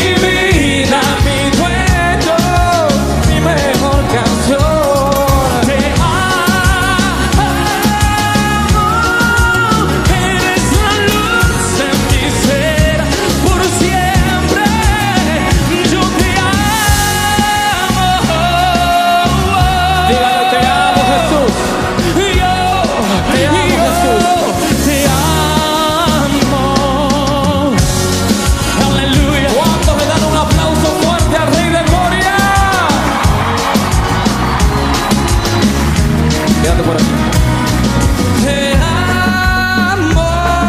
dueño, Mi mejor canción. te amo, eres la luz de mi ser, por siempre yo te amo. Dígale, te amo, Jesús. Te amo, Jesús. Te amo. Aleluya. ¿Cuántos le dan un aplauso fuerte al Rey de Gloria? Quédate por aquí. Te amo.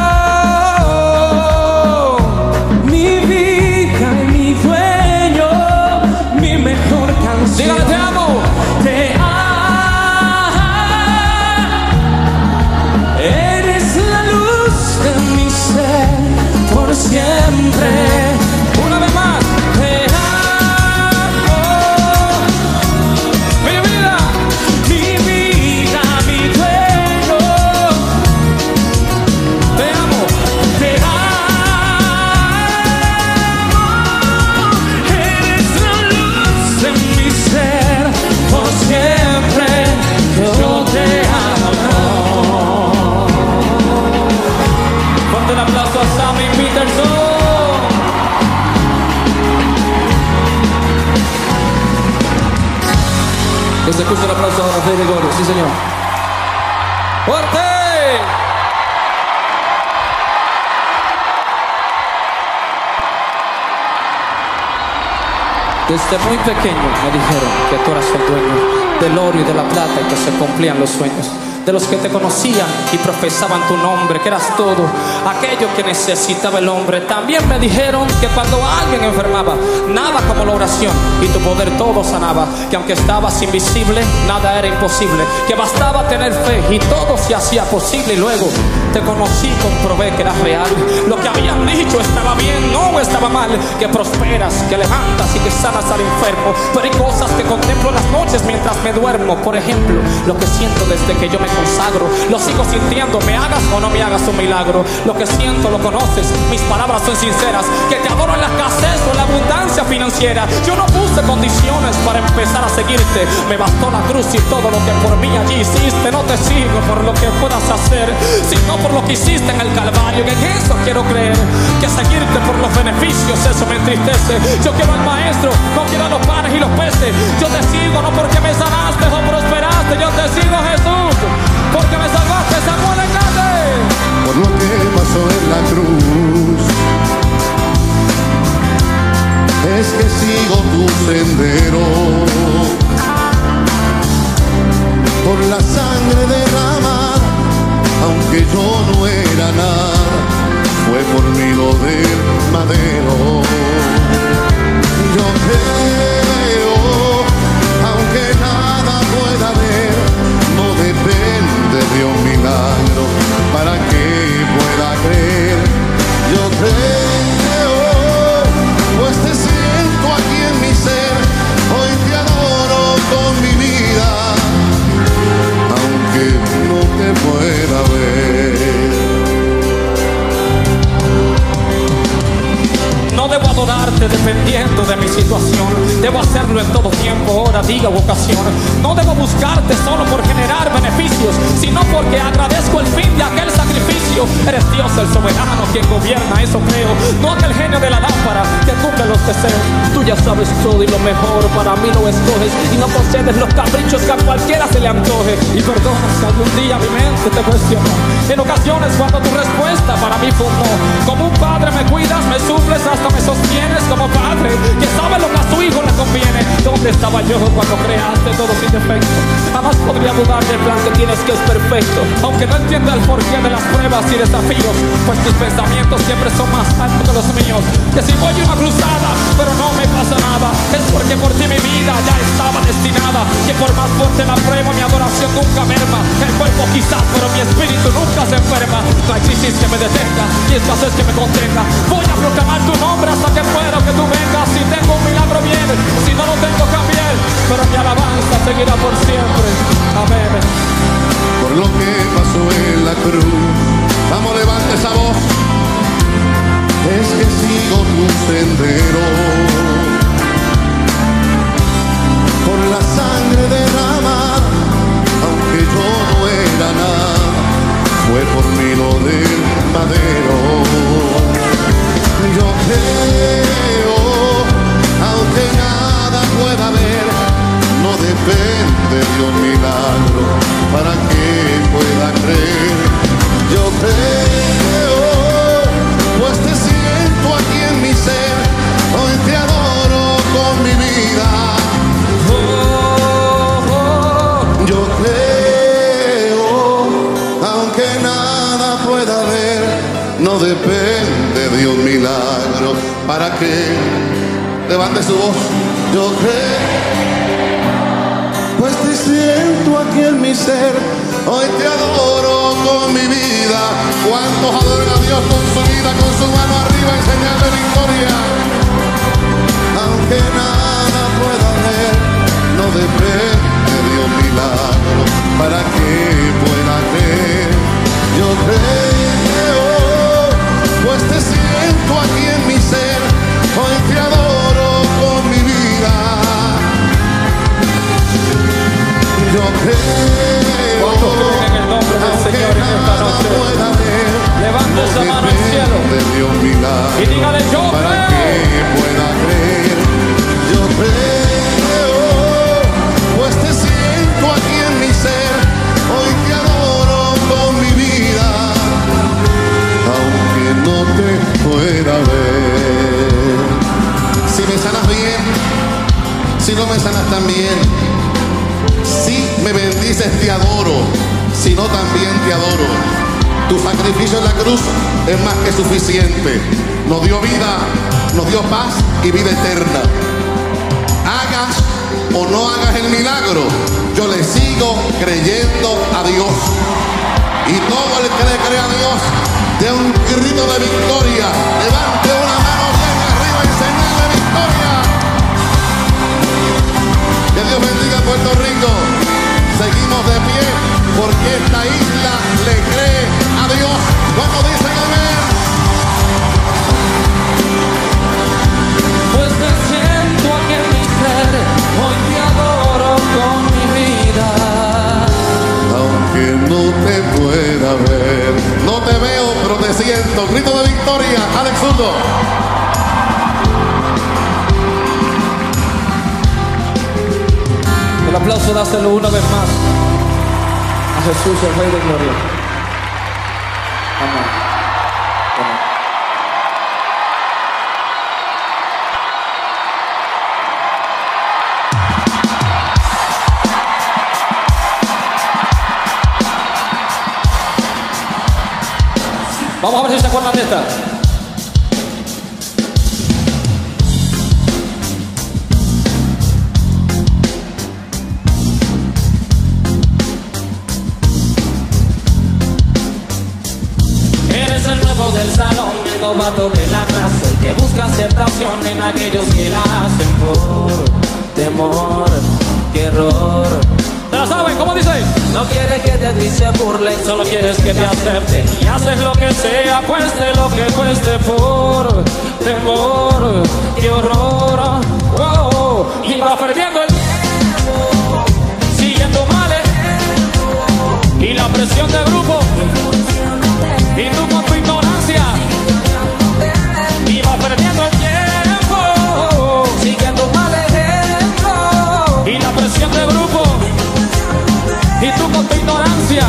Mi vida y mi dueño, mi mejor canción. Dígale, te amo. Te amo. Eres la luz de mi ser, por siempre. Una vez más. Te amo, Mi vida. mi vida, mi dueño. Te amo. Te amo, eres la luz de mi ser, por siempre yo te amo. Fuerte el aplauso a Sammy Peterson. Que se escuche el aplauso a Rey de Gloria. Sí, señor. ¡Fuerte! Desde muy pequeño me dijeron que tú eras el dueño del oro y de la plata y que se cumplían los sueños de los que te conocían y profesaban tu nombre, que eras todo aquello que necesitaba el hombre. También me dijeron que cuando alguien enfermaba, nada como la oración y tu poder todo sanaba, que aunque estabas invisible, nada era imposible, que bastaba tener fe y todo se hacía posible y luego te conocí, comprobé que eras real. Lo que habían dicho estaba bien, no estaba mal. Que prosperas, que levantas y que sanas al enfermo. Pero hay cosas que contemplo en las noches mientras me duermo. Por ejemplo, lo que siento desde que yo me consagro, lo sigo sintiendo, me hagas o no me hagas un milagro. Lo que siento lo conoces, mis palabras son sinceras. Que te adoro en la escasez o en la abundancia financiera. Yo no puse condiciones para empezar a seguirte. Me bastó la cruz y todo lo que por mí allí hiciste. No te sigo por lo que puedas hacer, sino por lo que hiciste en el Calvario. Que en eso quiero creer, que seguirte por los beneficios, eso me entristece. Yo quiero al maestro, no quiero a los panes y los peces. Yo te sigo no porque me sanaste o prosperaste. Yo te sigo, Jesús, porque me salvaste, Samuel Engate. Por lo que pasó en la cruz, es que sigo tu sendero. Por la sangre derramada, aunque yo no era nada, fue por mí lo del madero. Yo creo, aunque nada pueda ver, no depende de un milagro para que pueda creer. Yo creo, pues te siento aquí en mi ser, hoy te adoro con mi vida, aunque no te pueda ver. No debo adorarte dependiendo de mi situación. Debo hacerlo en todo tiempo, hora, día u ocasión. No debo buscarte solo por generar beneficios, sino porque agradezco el fin de aquel sacrificio. Eres Dios el soberano quien gobierna, eso creo. No aquel genio de la lámpara que cumple los deseos. Tú ya sabes todo y lo mejor para mí lo escoges, y no concedes los caprichos que a cualquiera se le antoje. Y perdona si algún día mi mente te cuestionó, en ocasiones cuando tu respuesta para mí fue un no. Como un padre me cuidas, me suples, hasta me sostienes como padre que sabe lo que a su hijo le conviene. ¿Dónde estaba yo cuando creaste todo sin defecto? Jamás podría dudar del plan que tienes, que es perfecto. Aunque no entienda el porqué de las pruebas y desafíos, pues tus pensamientos siempre son más altos que los míos. Que si voy a una cruzada pero no me pasa nada, es porque por ti mi vida ya estaba destinada. Que por más fuerte la prueba, mi adoración nunca merma. El cuerpo quizás, pero mi espíritu nunca se enferma. No hay crisis que me detenga, ni escasez que me contenga. Voy a proclamar tu nombre hasta que pueda que tú vengas. Si tengo un milagro bien, si no lo tengo cambiar, pero mi alabanza seguirá por siempre. Amén. Por lo que pasó en la cruz, vamos, levante esa voz. Es que sigo tu sendero. Por la sangre derramada, aunque yo no era nada, fue por mí lo del madero. Yo creo, aunque nada pueda ver, no depende de un milagro para que pueda creer. Yo creo, pues te siento aquí en mi ser, hoy te adoro con mi vida. Yo creo, aunque nada pueda ver, no depende de un milagro para que levante su voz. Yo creo, pues te siento aquí en mi ser, hoy te adoro con mi vida. ¿Cuántos adoran a Dios con su vida, con su mano arriba en señal de victoria? Aunque nada pueda ver, no depende de un milagro para que pueda creer. Yo creo, pues te siento aquí en mi ser, hoy te adoro con mi vida. Yo creo, ¿cuántos creen en el nombre del Señor en esta noche? Levante esa mano al cielo y dígale: yo para creo. que pueda creer. Yo creo, pues te siento aquí en mi ser, hoy te adoro con mi vida, aunque no te pueda ver. Si me sanas bien, si no me sanas tan bien, si me bendices te adoro, si no también te adoro. Tu sacrificio en la cruz es más que suficiente. Nos dio vida, nos dio paz y vida eterna. Hagas o no hagas el milagro, yo le sigo creyendo a Dios. de un grito de victoria. Levante una mano bien arriba y señal de victoria. Que Dios bendiga a Puerto Rico. Seguimos de pie porque esta isla le cree a Dios. ¿Cómo dicen amén? Pues te siento aquí en mi ser, hoy te adoro con mi vida. Aunque no te pueda ver, no te veo, pero te siento. Grito de victoria, Alex Zurdo. El aplauso dáselo una vez más a Jesús, el Rey de Gloria. Amén. Amén. Vamos a ver si se acuerdan de esta. Eres el nuevo del salón, el novato de la clase, el que busca aceptación en aquellos que la hacen por temor. ¡Qué error! ¿Se la saben? ¿Cómo dice? No quieres que de ti se burlen, solo quieres que te acepten. Y haces lo que sea, cueste lo que cueste por temor. ¡Qué horror! Oh, y va perdiendo el tiempo, siguiendo males y la presión de grupo. Y tú con tu ignorancia y va perdiendo el tiempo, siguiendo mal ejemplo. Y la presión de grupo. Y tú con tu ignorancia,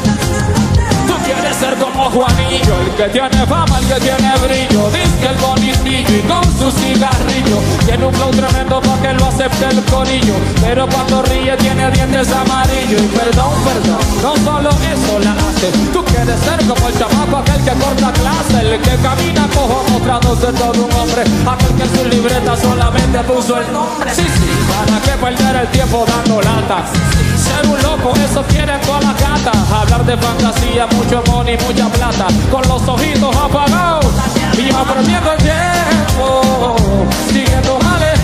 tú quieres ser como Juanillo, el que tiene fama, el que tiene brillo. Dice el bonitillo y con su cigarrillo tiene un flow tremendo para que lo acepte el corillo. Pero cuando ríe tiene dientes amarillos. Y perdón, no solo eso la hace. Tú quieres ser como el chamaco, aquel que corta clase, el que camina cojo mostrándose todo un hombre, aquel que en su libreta solamente puso el nombre. Sí, ¿para qué perder el tiempo dando latas? Ser un loco, eso quieren todas las gatas. Hablar de fantasía, mucho money, mucha plata, con los ojitos apagados y va perdiendo el tiempo, siguiendo males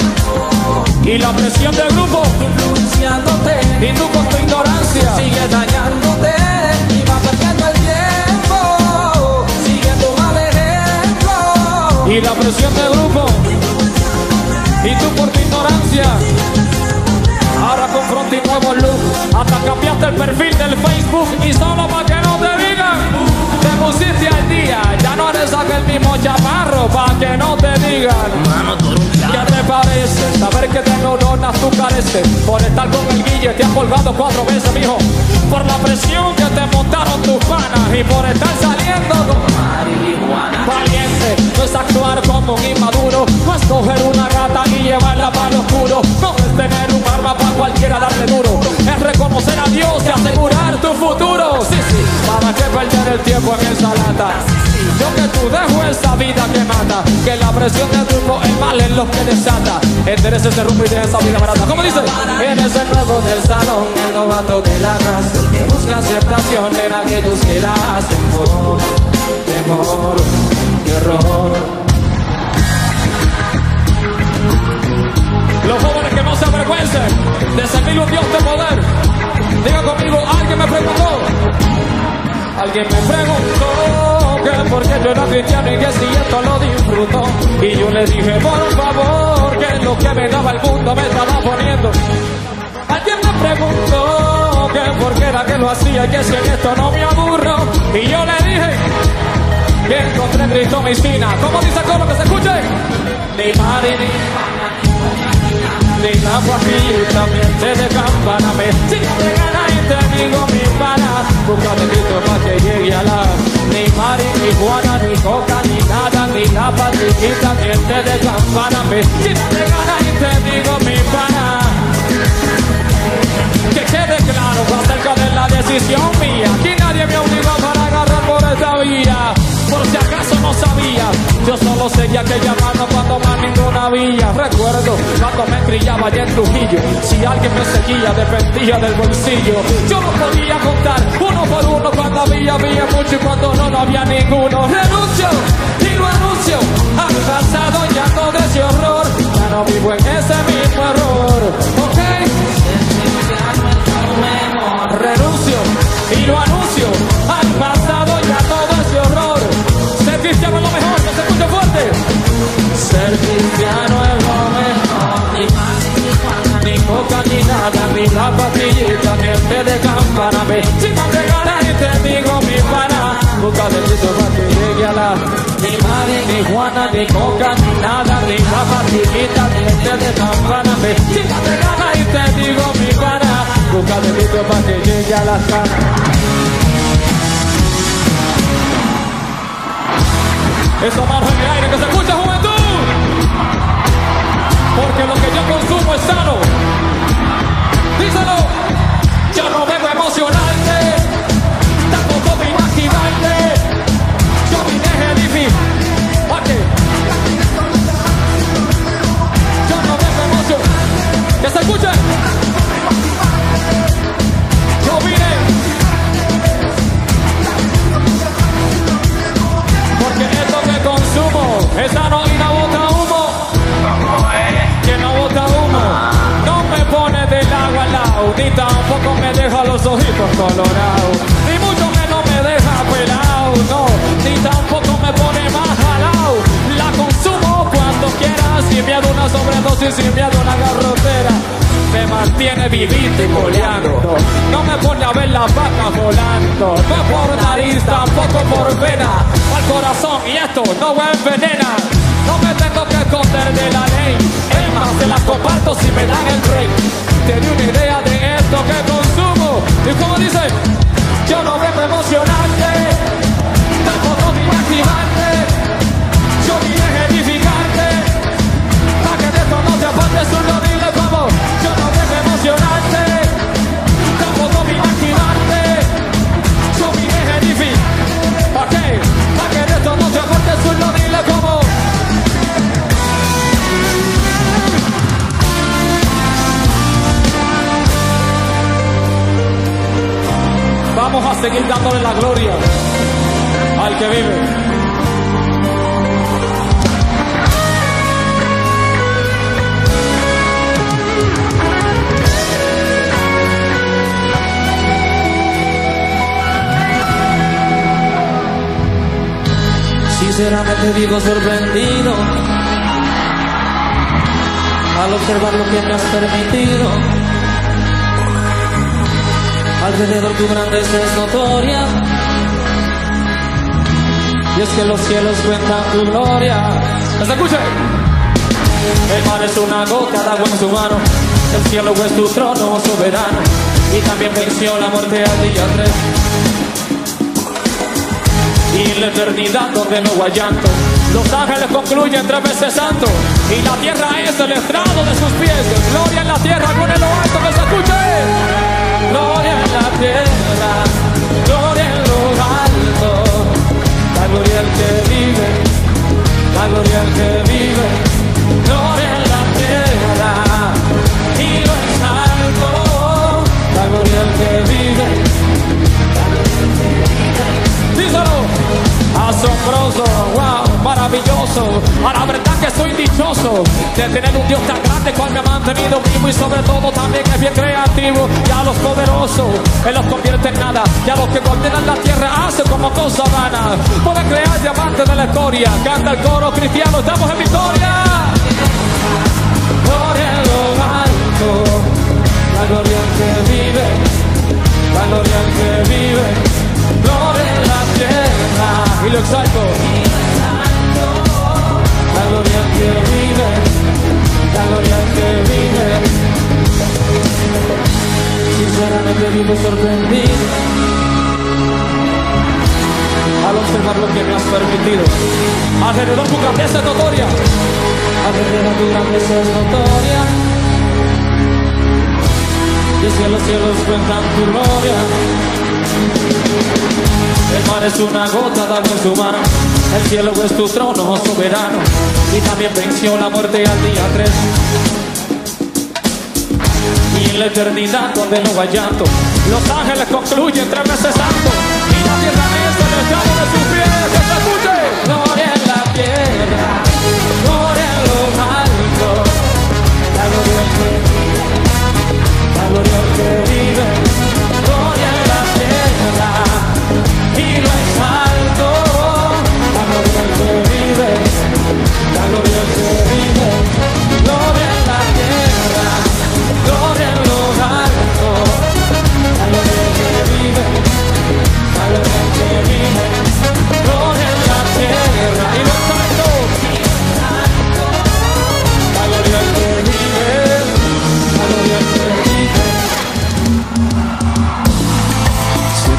y la presión del grupo influenciándote. Y tú con tu ignorancia sigue dañándote y va perdiendo el tiempo, siguiendo mal ejemplo. Y la presión del grupo y tú por tu ignorancia. Ahora confronta y nuevo look, hasta cambiaste el perfil del Facebook y solo para que no te digan, te pusiste al día, ya no eres aquel mismo chaparro, para que no te digan. ¿Qué te parece? Saber que de neuronas tú careces, por estar con el Guille te has colgado 4 veces, mijo, por la presión que te montaron tus panas y por estar saliendo con marihuana. Valiente no es actuar como un inmaduro, no es coger una gata y llevarla para lo oscuro, no es tener un arma para cualquiera darle duro, es reconocer a Dios y asegurar tu futuro. Sí, ¿para qué perder el tiempo en esa lata? Yo que tú dejo esa vida que mata, que la presión del grupo, el mal es lo que desata. Enderece ese rumbo y deja esa vida barata. ¿Cómo dice? Eres el nuevo del salón, el novato de la raza, el que busca aceptación en aquellos que la hacen por temor. ¡Qué horror! Los jóvenes que no se avergüencen de servir un Dios de poder. Diga conmigo, alguien me preguntó. Alguien me preguntó que por qué yo era cristiano y que si esto lo disfruto. Y yo le dije, por favor, que lo que me daba el mundo me estaba poniendo. Alguien me preguntó que por qué era que lo hacía y que si en esto no me aburro. Y yo le dije que encontré en Cristo medicina. ¿Cómo dice el coro que se escuche? Ni madre ni la guajita, miente de campana, me si te gana y te digo mi pana, búscate Cristo para que llegue a la. Ni Mari, ni Juana, ni Coca, ni nada, ni la patriquita, miente de campana, me si te gana y te digo mi pana. Que quede claro acerca de la decisión mía, aquí nadie me obligó para agarrar por esta vía. Por si acaso no sabía, yo solo seguía aquella mano cuando más ninguna vía. Recuerdo cuando me criaba allá en Trujillo, si alguien me seguía dependía del bolsillo. Yo no podía contar uno por uno cuando había mucho y cuando no no había ninguno. Renuncio y lo anuncio, al pasado ya todo ese horror, ya no vivo en ese mismo error, ok. Renuncio y lo anuncio, al pasado ya todo ese horror. Ser cristiano es lo mejor, no se escucha fuerte. Ser cristiano es lo mejor, ni más ni Juana, ni coca ni nada, ni la pastillita, ni el té de campana. Si no te ganas y te digo mi pana, busca de Cristo para que llegue a la. Ni Mari, ni Juana, ni coca, ni nada, ni la pastillita, ni el té de campana. Si no te ganas y te digo mi pana, busca de Cristo para que llegue a la sana. Esa mano en el aire, que se escucha, juventud. Porque lo que yo consumo es sano. Díselo. Yo no vengo a emocionarte, tampoco vine a activarte. Yo vine a edificar. ¿A qué? Yo no vengo a emocionar. Que se escuche. Yo vine. Porque esto que consumo es sano y no bota humo. Que no bota humo, no me pone del agua al lado, ni tampoco me deja los ojitos colorados, ni mucho menos me deja pelado, no, ni tampoco me pone más jalado. La consumo cuando quiera, sin miedo a una sobredosis, sin miedo a una garrotera. Me mantiene vivito y coleando, no me pone a ver las vacas volando, no por nariz, tampoco por vena, al corazón, y esto no me envenena. No me tengo que esconder de la ley, es más, se las comparto si me dan el break. Te di una idea de esto que consumo, y como dice, yo no vengo a emocionarte, tampoco vine a activarte, yo vine a edificarte, para que de esto no te apartes, solo dile como, yo no vengo a emocionarte, tampoco vine a activarte, yo vine a edificar. ¿Para qué? Para que de esto no te apartes, solo dile como. Vamos a seguir dándole la gloria al que vive. Sinceramente vivo sorprendido al observar lo que me has permitido. Alrededor tu grandeza es notoria, y es que los cielos cuentan tu gloria. ¿Se escucha? El mar es una gota de agua en su mano, el cielo es tu trono soberano, y también venció la muerte al día 3. Y en la eternidad donde no hay llanto, los ángeles concluyen 3 veces santo, y la tierra es el estrado de sus pies. Gloria en la tierra, con en lo alto, que se escuche. Gloria en la tierra, gloria en lo alto, la gloria al que vive, la gloria al que vive. Gloria en la tierra y lo en alto, la gloria al que vive, la gloria al que vive. Díselo. Asombroso, wow, maravilloso. A la verdad que soy dichoso de tener un Dios tan grande cual me ha mantenido vivo, y sobre todo también es bien creativo. Y a los poderosos Él los convierte en nada, y a los que gobiernan la tierra hace como cosa vana. Puede crear diamantes de la historia. Canta el coro cristiano, estamos en victoria. Gloria en lo alto, la gloria al que vive, la gloria al que vive. Gloria en la tierra y lo exalto, la gloria al que vive, la gloria al que vive. Sinceramente vivo sorprendido al observar lo que me has permitido. Alrededor tu grandeza es notoria, alrededor tu grandeza es notoria, y es que los cielos cuentan tu gloria. El mar es una gota de agua en su mano, el cielo es tu trono soberano, y también venció la muerte al día 3. Y en la eternidad donde no hay llanto, los ángeles concluyen 3 veces santo, y la tierra es el estrado de su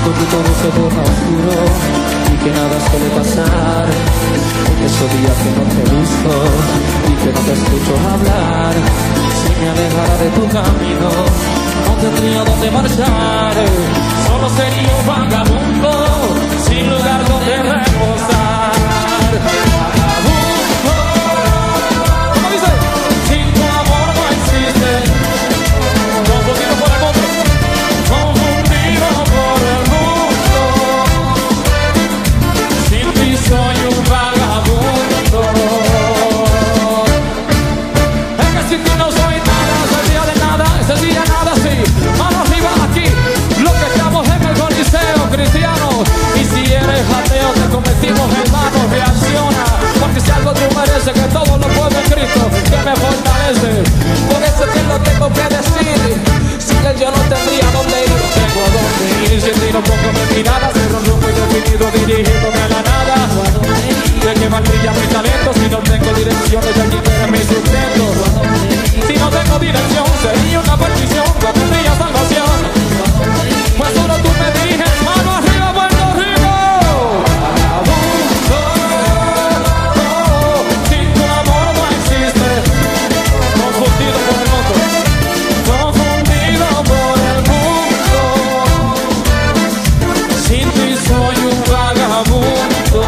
siento que todo se torna oscuro y que nada suele pasar. En esos días que no te he visto y que no te escucho hablar, si me alejara de tu camino no tendría dónde marchar. Solo sería un vagabundo sin lugar donde reposar. Vagabundo, ¿cómo dice? Sin tu amor no existe. Confundido por el mundo, confundido por el mundo. Sin ti soy un vagabundo. Es que sin ti no soy nada, ese día de nada, ese día nada, sí. Mano arriba aquí, lo que estamos en el coliseo cristiano. Y si eres ateo te convertimos hermanos, reacciona. Porque si algo tú mereces, que todo lo puedo en Cristo, que me fortalece. Por eso es que lo tengo que decir. Sin él yo no tendría dónde ir, no tengo a dónde ir. Sin ti no pongo mi mirada, cierro un rumbo indefinido dirigiéndome a la nada. ¿De qué valdría mi talento si no tengo dirección? De aquí viene mi sustento. Si no tengo dirección, sería una perdición. No tendría salvación. Pues solo tú me dices, mano arriba, Puerto Rico. Vagabundo, sin tu amor no existe. Confundido por el mundo, confundido por el mundo. Sin ti soy un vagabundo.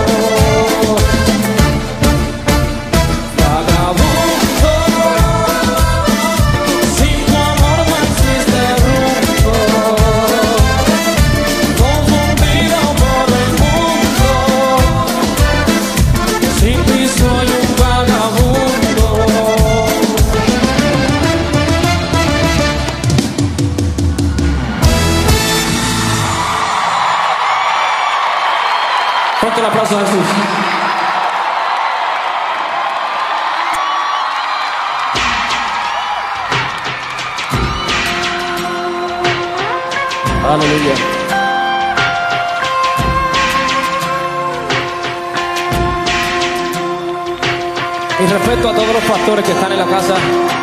Vagabundo, sin tu amor no existe rumbo. Confundido por el mundo. Sin ti soy un vagabundo. Fuerte el aplauso a Jesús. Aleluya. Y respeto a todos los pastores que están en la casa,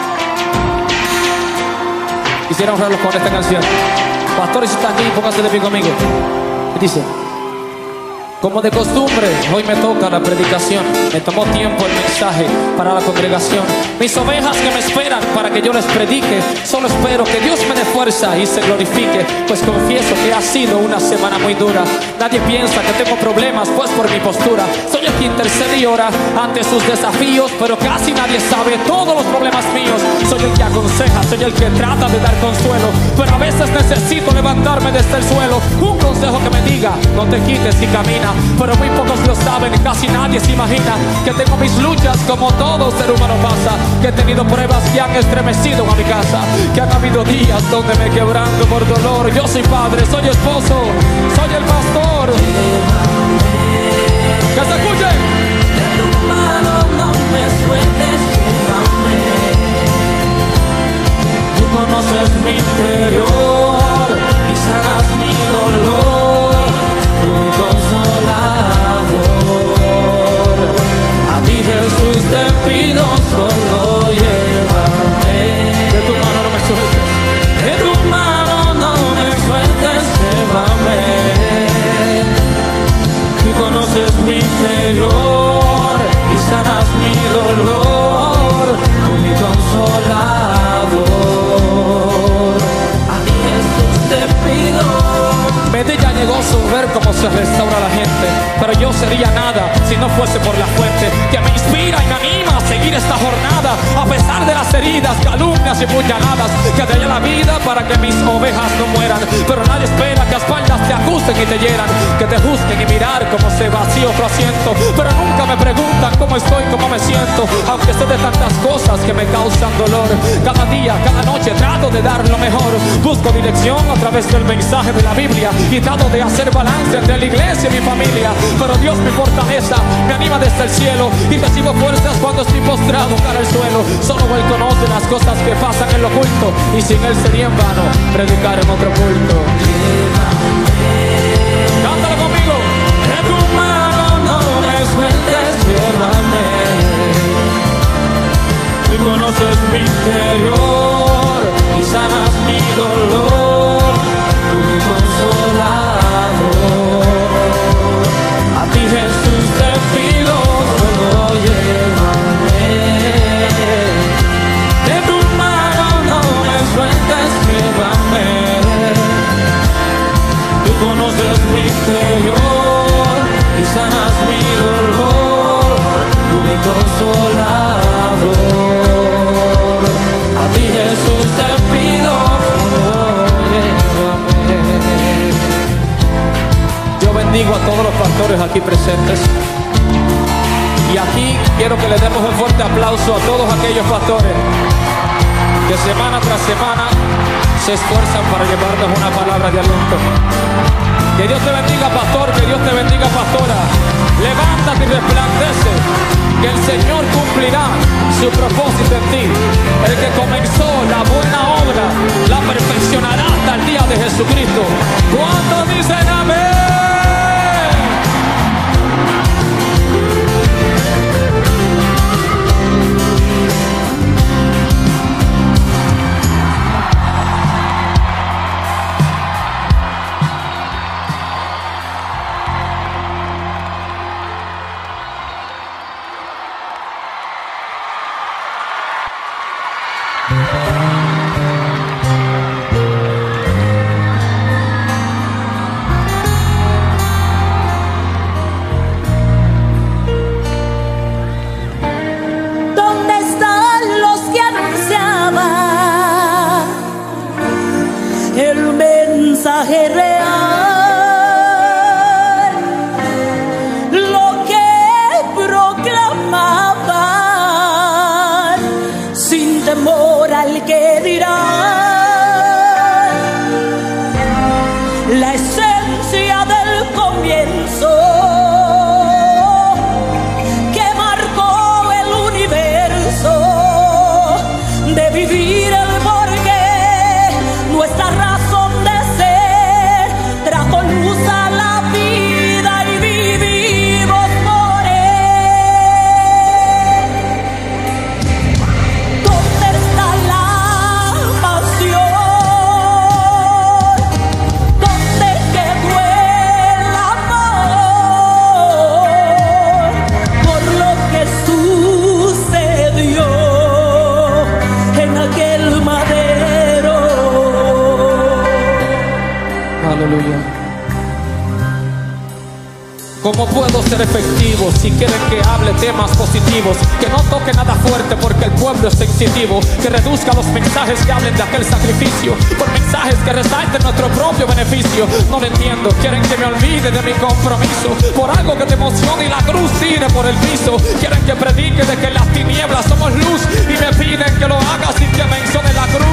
quisiera honrarlos con esta canción. Pastores, si están aquí, pónganse de pie conmigo. ¿Qué dice? Como de costumbre, hoy me toca la predicación. Me tomó tiempo el mensaje para la congregación. Mis ovejas que me esperan para que yo les predique, solo espero que Dios me dé fuerza y se glorifique, pues confieso que ha sido una semana muy dura. Nadie piensa que tengo problemas, pues por mi postura soy el que intercede y ora ante sus desafíos, pero casi nadie sabe todos los problemas míos. Soy el que aconseja, soy el que trata de dar consuelo, pero a veces necesito levantarme desde el suelo. Un consejo que me diga, no te quites y camina. Pero muy pocos lo saben, casi nadie se imagina que tengo mis luchas como todo ser humano pasa, que he tenido pruebas que han estremecido a mi casa, que han habido días donde me quebranto por dolor. Yo soy padre, soy esposo, soy el pastor. ¡Que se escuche! De tu mano no me sueltes, llévame. Tú conoces mi interior y sanas mi dolor. Tu consolador, a ti Jesús te pido, solo llévame. De tu mano no me sueltes, de tu mano no me sueltes, llévame. Tú conoces mi interior y sanas mi dolor. Tú mi consolador, a ti Jesús te pido. Medella negocio ver cómo se restaura la gente, pero yo sería nada si no fuese por la fuente que me inspira y me anima a seguir esta jornada, a pesar de las heridas, calumnias y puñaladas, que te la vida para que mis ovejas no mueran. Pero nadie espera que a espaldas te acusen y te hieran, que te juzguen y mirar cómo se vacío otro asiento, pero nunca me preguntan cómo estoy, cómo me siento, aunque sé de tantas cosas que me causan dolor. Cada día, cada noche trato de dar lo mejor, busco dirección a través del mensaje de la Biblia y trato de hacer balance entre la iglesia y mi familia. Pero Dios mi fortaleza, me anima desde el cielo y recibo fuerzas cuando estoy postrado cara al suelo. Solo Él conoce las cosas que pasan en lo oculto y sin Él sería en vano predicar en otro culto. Cántalo conmigo. De tu mano no me sueltes, llévame. Tú conoces mi interior y sanas mi dolor. Tú mi consolador. conoces mi interior y sanas mi dolor, tú mi consolador. A ti Jesús te pido, llévame. Yo bendigo a todos los pastores aquí presentes. Y aquí quiero que le demos un fuerte aplauso a todos aquellos pastores que semana tras semana se esfuerzan para llevarnos una palabra de aliento. Que Dios te bendiga, pastor, que Dios te bendiga, pastora. Levántate y resplandece, que el Señor cumplirá su propósito en ti. El que comenzó la buena obra la perfeccionará hasta el día de Jesucristo. ¿Cuántos dicen amén? ¿Cómo puedo ser efectivo si quieren que hable temas positivos? Que no toque nada fuerte porque el pueblo es sensitivo. Que reduzca los mensajes que hablen de aquel sacrificio por mensajes que resalten nuestro propio beneficio. No lo entiendo, quieren que me olvide de mi compromiso por algo que te emociona y la cruz tire por el piso. Quieren que predique de que en las tinieblas somos luz y me piden que lo haga sin que mencione la cruz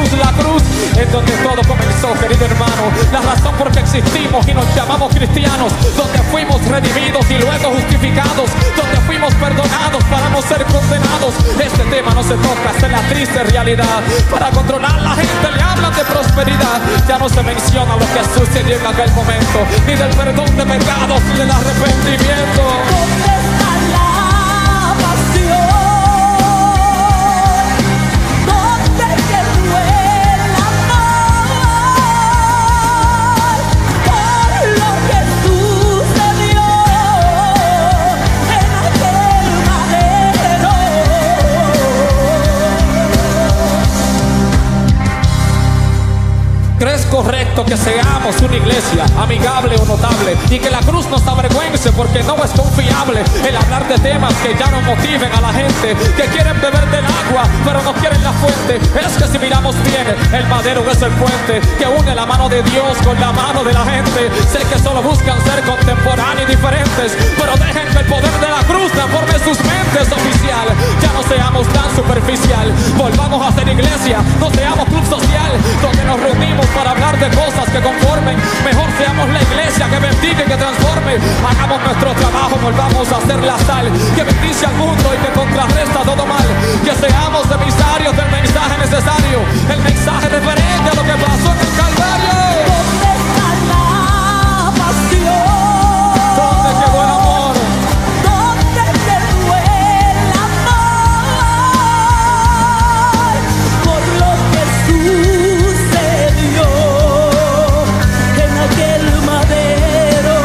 es donde todo comenzó, querido hermano. La razón por que existimos y nos llamamos cristianos, donde fuimos redimidos y luego justificados, donde fuimos perdonados para no ser condenados. Este tema no se toca, es la triste realidad. Para controlar la gente le hablan de prosperidad. Ya no se menciona lo que sucedió en aquel momento, ni del perdón de pecados, ni del arrepentimiento. ¿Dónde está la pasión? ¿Crees correcto que seamos una iglesia amigable o notable y que la cruz nos avergüence porque no es confiable? El hablar de temas que ya no motiven a la gente, que quieren beber del agua pero no quieren la fuente. Es que si miramos bien, el madero es el puente que une la mano de Dios con la mano de la gente. Sé que solo buscan ser contemporáneos y diferentes, pero dejen que el poder de la cruz transforme sus mentes. Oficial, ya no seamos tan superficial, volvamos a ser iglesia, no seamos club social donde nos reunimos para hablar de cosas que conformen. Mejor seamos la iglesia que bendiga y que transforme. Hagamos nuestro trabajo, volvamos a ser la sal que bendice al mundo y que contrarresta todo mal. Que seamos emisarios del mensaje necesario, el mensaje referente a lo que pasó en el Calvario. ¿Dónde está la pasión? ¿Dónde quedó el amor? ¿Dónde quedó el amor? Por lo que sucedió en aquel madero.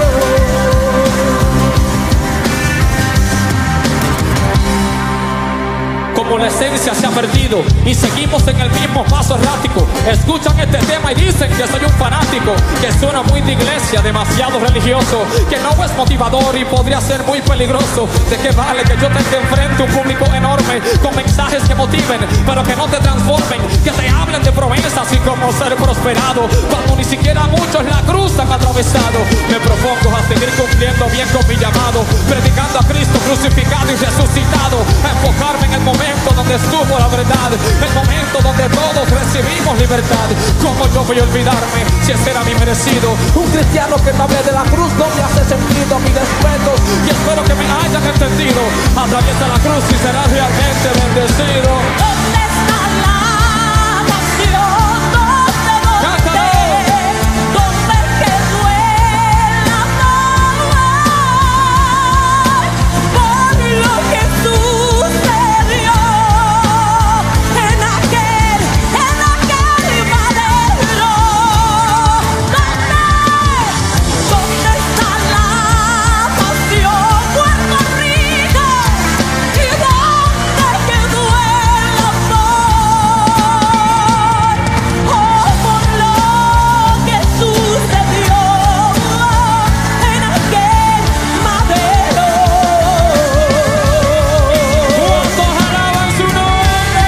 Como la esencia esencia se ha perdido y seguimos en el mismo paso errático. Escuchan este tema y dicen que soy un fanático, que suena muy de iglesia, demasiado religioso, que no es motivador y podría ser muy peligroso. ¿De qué vale que yo tenga enfrente un público enorme con mensajes que motiven, pero que no te transformen, que te hablen de promesas y cómo ser prosperado, cuando ni siquiera muchos la cruz han atravesado? Me propongo a seguir cumpliendo bien con mi llamado, predicando a Cristo crucificado y resucitado, a enfocarme en el momento donde estuvo la verdad, el momento donde todos recibimos libertad. ¿Cómo yo voy a olvidarme si ese era mi merecido? Un cristiano que me hable de la cruz no me hace sentido. Mi respeto y espero que me hayan entendido. Atraviesa la cruz y serás realmente bendecido. ¿Dónde está la pasión? ¿Dónde quedó el amor por lo que sucedió en aquel madero? ¿Dónde está la pasión? Puerto Rico. ¿Y dónde quedó el amor? Oh, por lo que sucedió en aquel madero. ¿Cuántos alaban su nombre?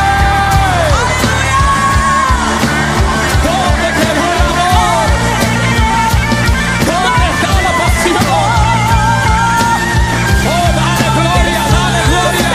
¿Dónde quedó el amor? ¿Dónde está la pasión? Oh, dale gloria, dale gloria.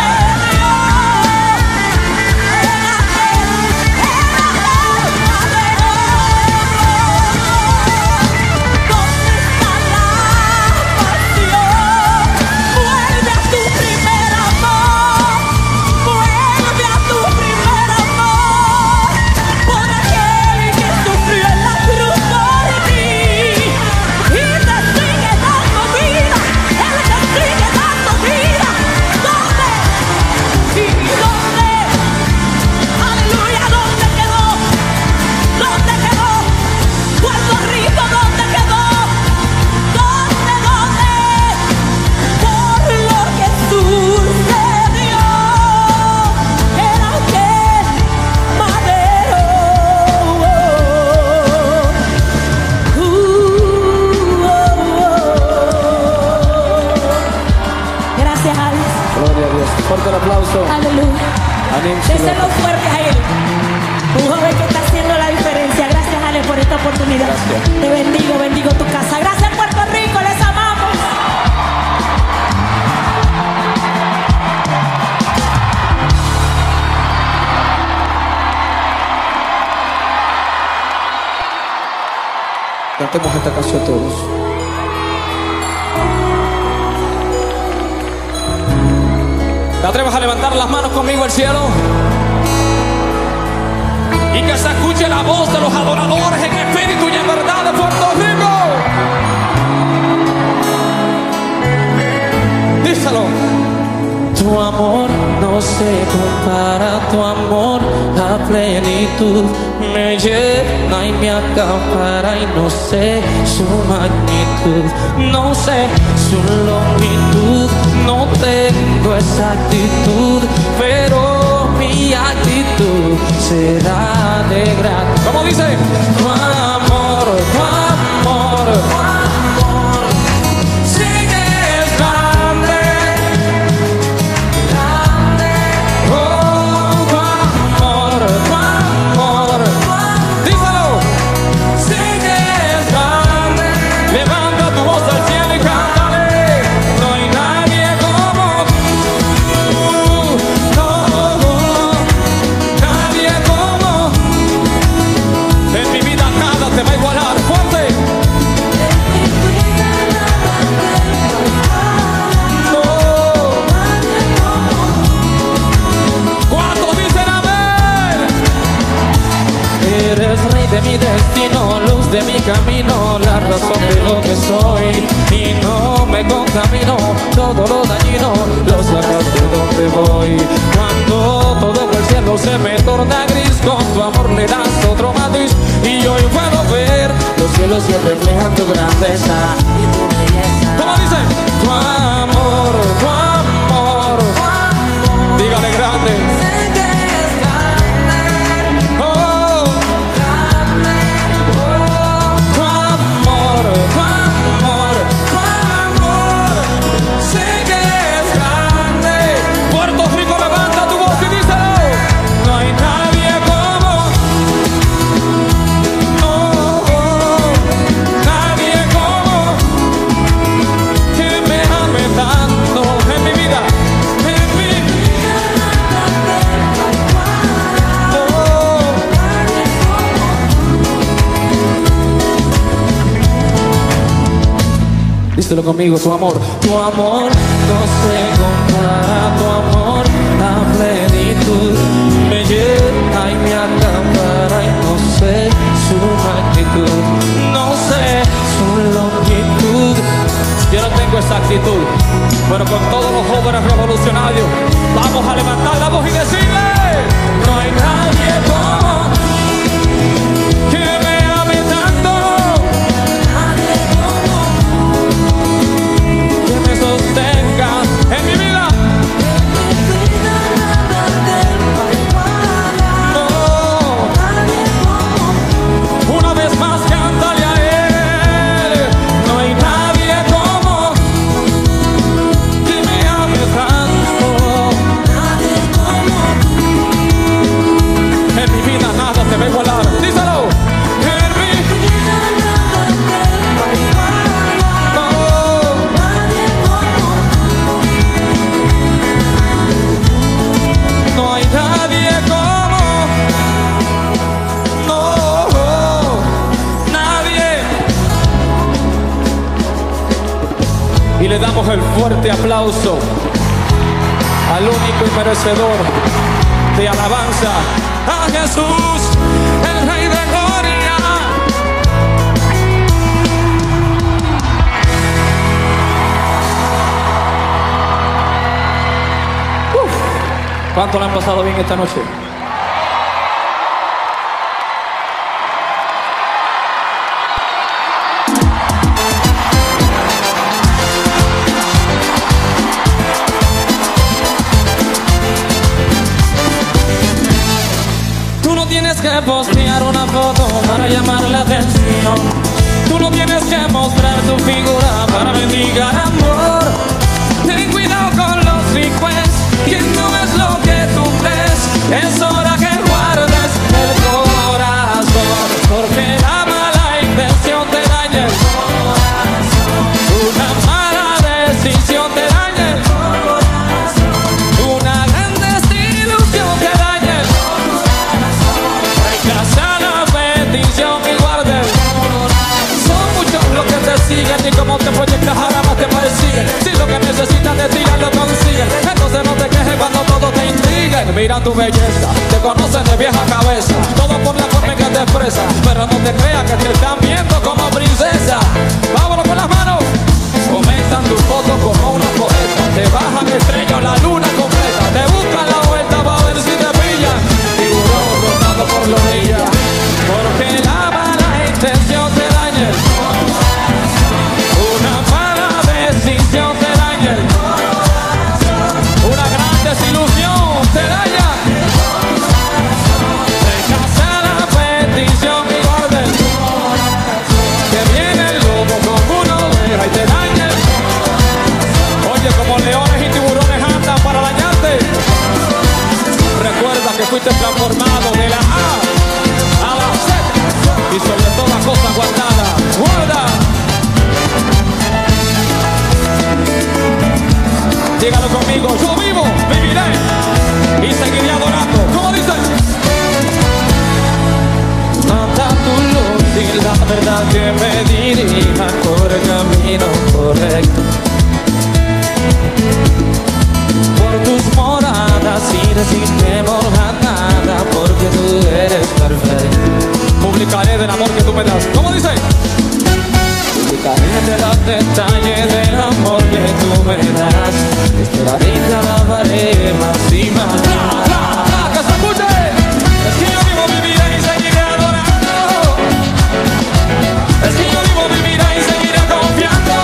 Vuelve a tu primer amor, vuelve a tu primer amor, por aquel que sufrió en la cruz por ti y te sigue dando vida, él te sigue dando vida. ¿Dónde? ¿Y dónde? Aleluya, ¿dónde quedó? ¿Dónde quedó? Puerto Rico, ¿dónde quedó? ¿Dónde? Por lo que sucedió en aquel madero. Gracias, Alex. Gloria a Dios. Fuerte el aplauso. Aleluya. Déselo fuerte a él. Un joven que está haciendo la diferencia. Gracias, Alex, por esta oportunidad. Gracias. Te bendigo, bendigo tu casa. Gracias, Puerto Rico, les amamos. Cantemos esta canción todos. ¿Te atreves a levantar las manos conmigo al cielo? Y que se escuche la voz de los adoradores en espíritu y en verdad de Puerto Rico. Díselo. Tu amor no se compara, tu amor a plenitud me llena y me acapara y no sé su magnitud, no sé su longitud, no tengo esa actitud, pero mi actitud será de gratitud. ¿Cómo dice? Tu amor, tu amor, tu amor, sí que es grande. De mi destino, luz de mi camino, la razón de lo que soy, y no me contamino, todo lo dañino, los arras de donde voy. Cuando todo el cielo se me torna gris, con tu amor le das otro matiz, y hoy puedo ver los cielos que reflejan tu grandeza y tu belleza. ¿Cómo dice? Tu amor, tu amor, tu amor, dígale grande. Díselo conmigo, tu amor no se compara, tu amor, la plenitud me llena y me acapara y no sé su magnitud, no sé su longitud. Yo no tengo esa actitud, pero con todos los jóvenes revolucionarios vamos a levantar la voz y decirle: no hay nadie como que me ame tanto, que me sostenga en mi vida. No, una vez más cántale a él. No hay nadie como que me ame tanto. En mi vida nada te va a igualar. Díselo. En mi vida nada te va a igualar. No hay nadie como, no, nadie. Y le damos el fuerte aplauso al único y merecedor de alabanza, a Jesús, el Rey de Gloria. ¿Cuánto le han pasado bien esta noche? Tú no tienes que postear una foto para llamar la atención. Tú no tienes que mostrar tu figura para mendigar amor. Ten cuidado con los requests, que no es lo que tú crees. Es hora que guardes el corazón, porque la mala intención te daña el corazón. Una mala decisión te daña el corazón. Una gran desilusión te daña el corazón. Rechaza la petición y guarda el corazón. Son muchos los que te siguen y como te proyectas ahora más te persiguen. Si lo que necesitas de ti ya lo consigues, entonces no te quejes cuando todo te intriguen. Mira tu belleza, te conocen de vieja cabeza, todo por la forma en que te expresas, pero no te creas que te están viendo como princesa. Vámonos con las manos. Comentan tu foto como una poeta, te bajan estrellas la luna completa, te buscan la vuelta para ver si te pillan. Tiburón rotando por la orilla, porque la mala intención te daña el corazón. Una mala decisión te daña el corazón. Una gran desilusión te daña el corazón. Rechaza la petición y guarda el corazón. Que viene el lobo como una oveja y te daña el corazón. Oye, como leones y tiburones andan para dañarte. Recuerda que fuiste transformado de la A la Z y sobre toda cosa guardada. Guarda. Dígalo conmigo, yo vivo, viviré y seguiré adorando. ¿Cómo dice? Manda tu luz y la verdad que me dirija por el camino correcto. Por tus moradas y resistemos a nada, porque tú eres perfecto. Publicaré del amor que tú me das. ¿Cómo dice? Publicaré de los detalles del amor que tú me das. Esperaré y te alabaré más y más. ¡Que se escuche! Es que yo vivo, viviré y seguiré adorando. Es que yo vivo, viviré y seguiré confiando.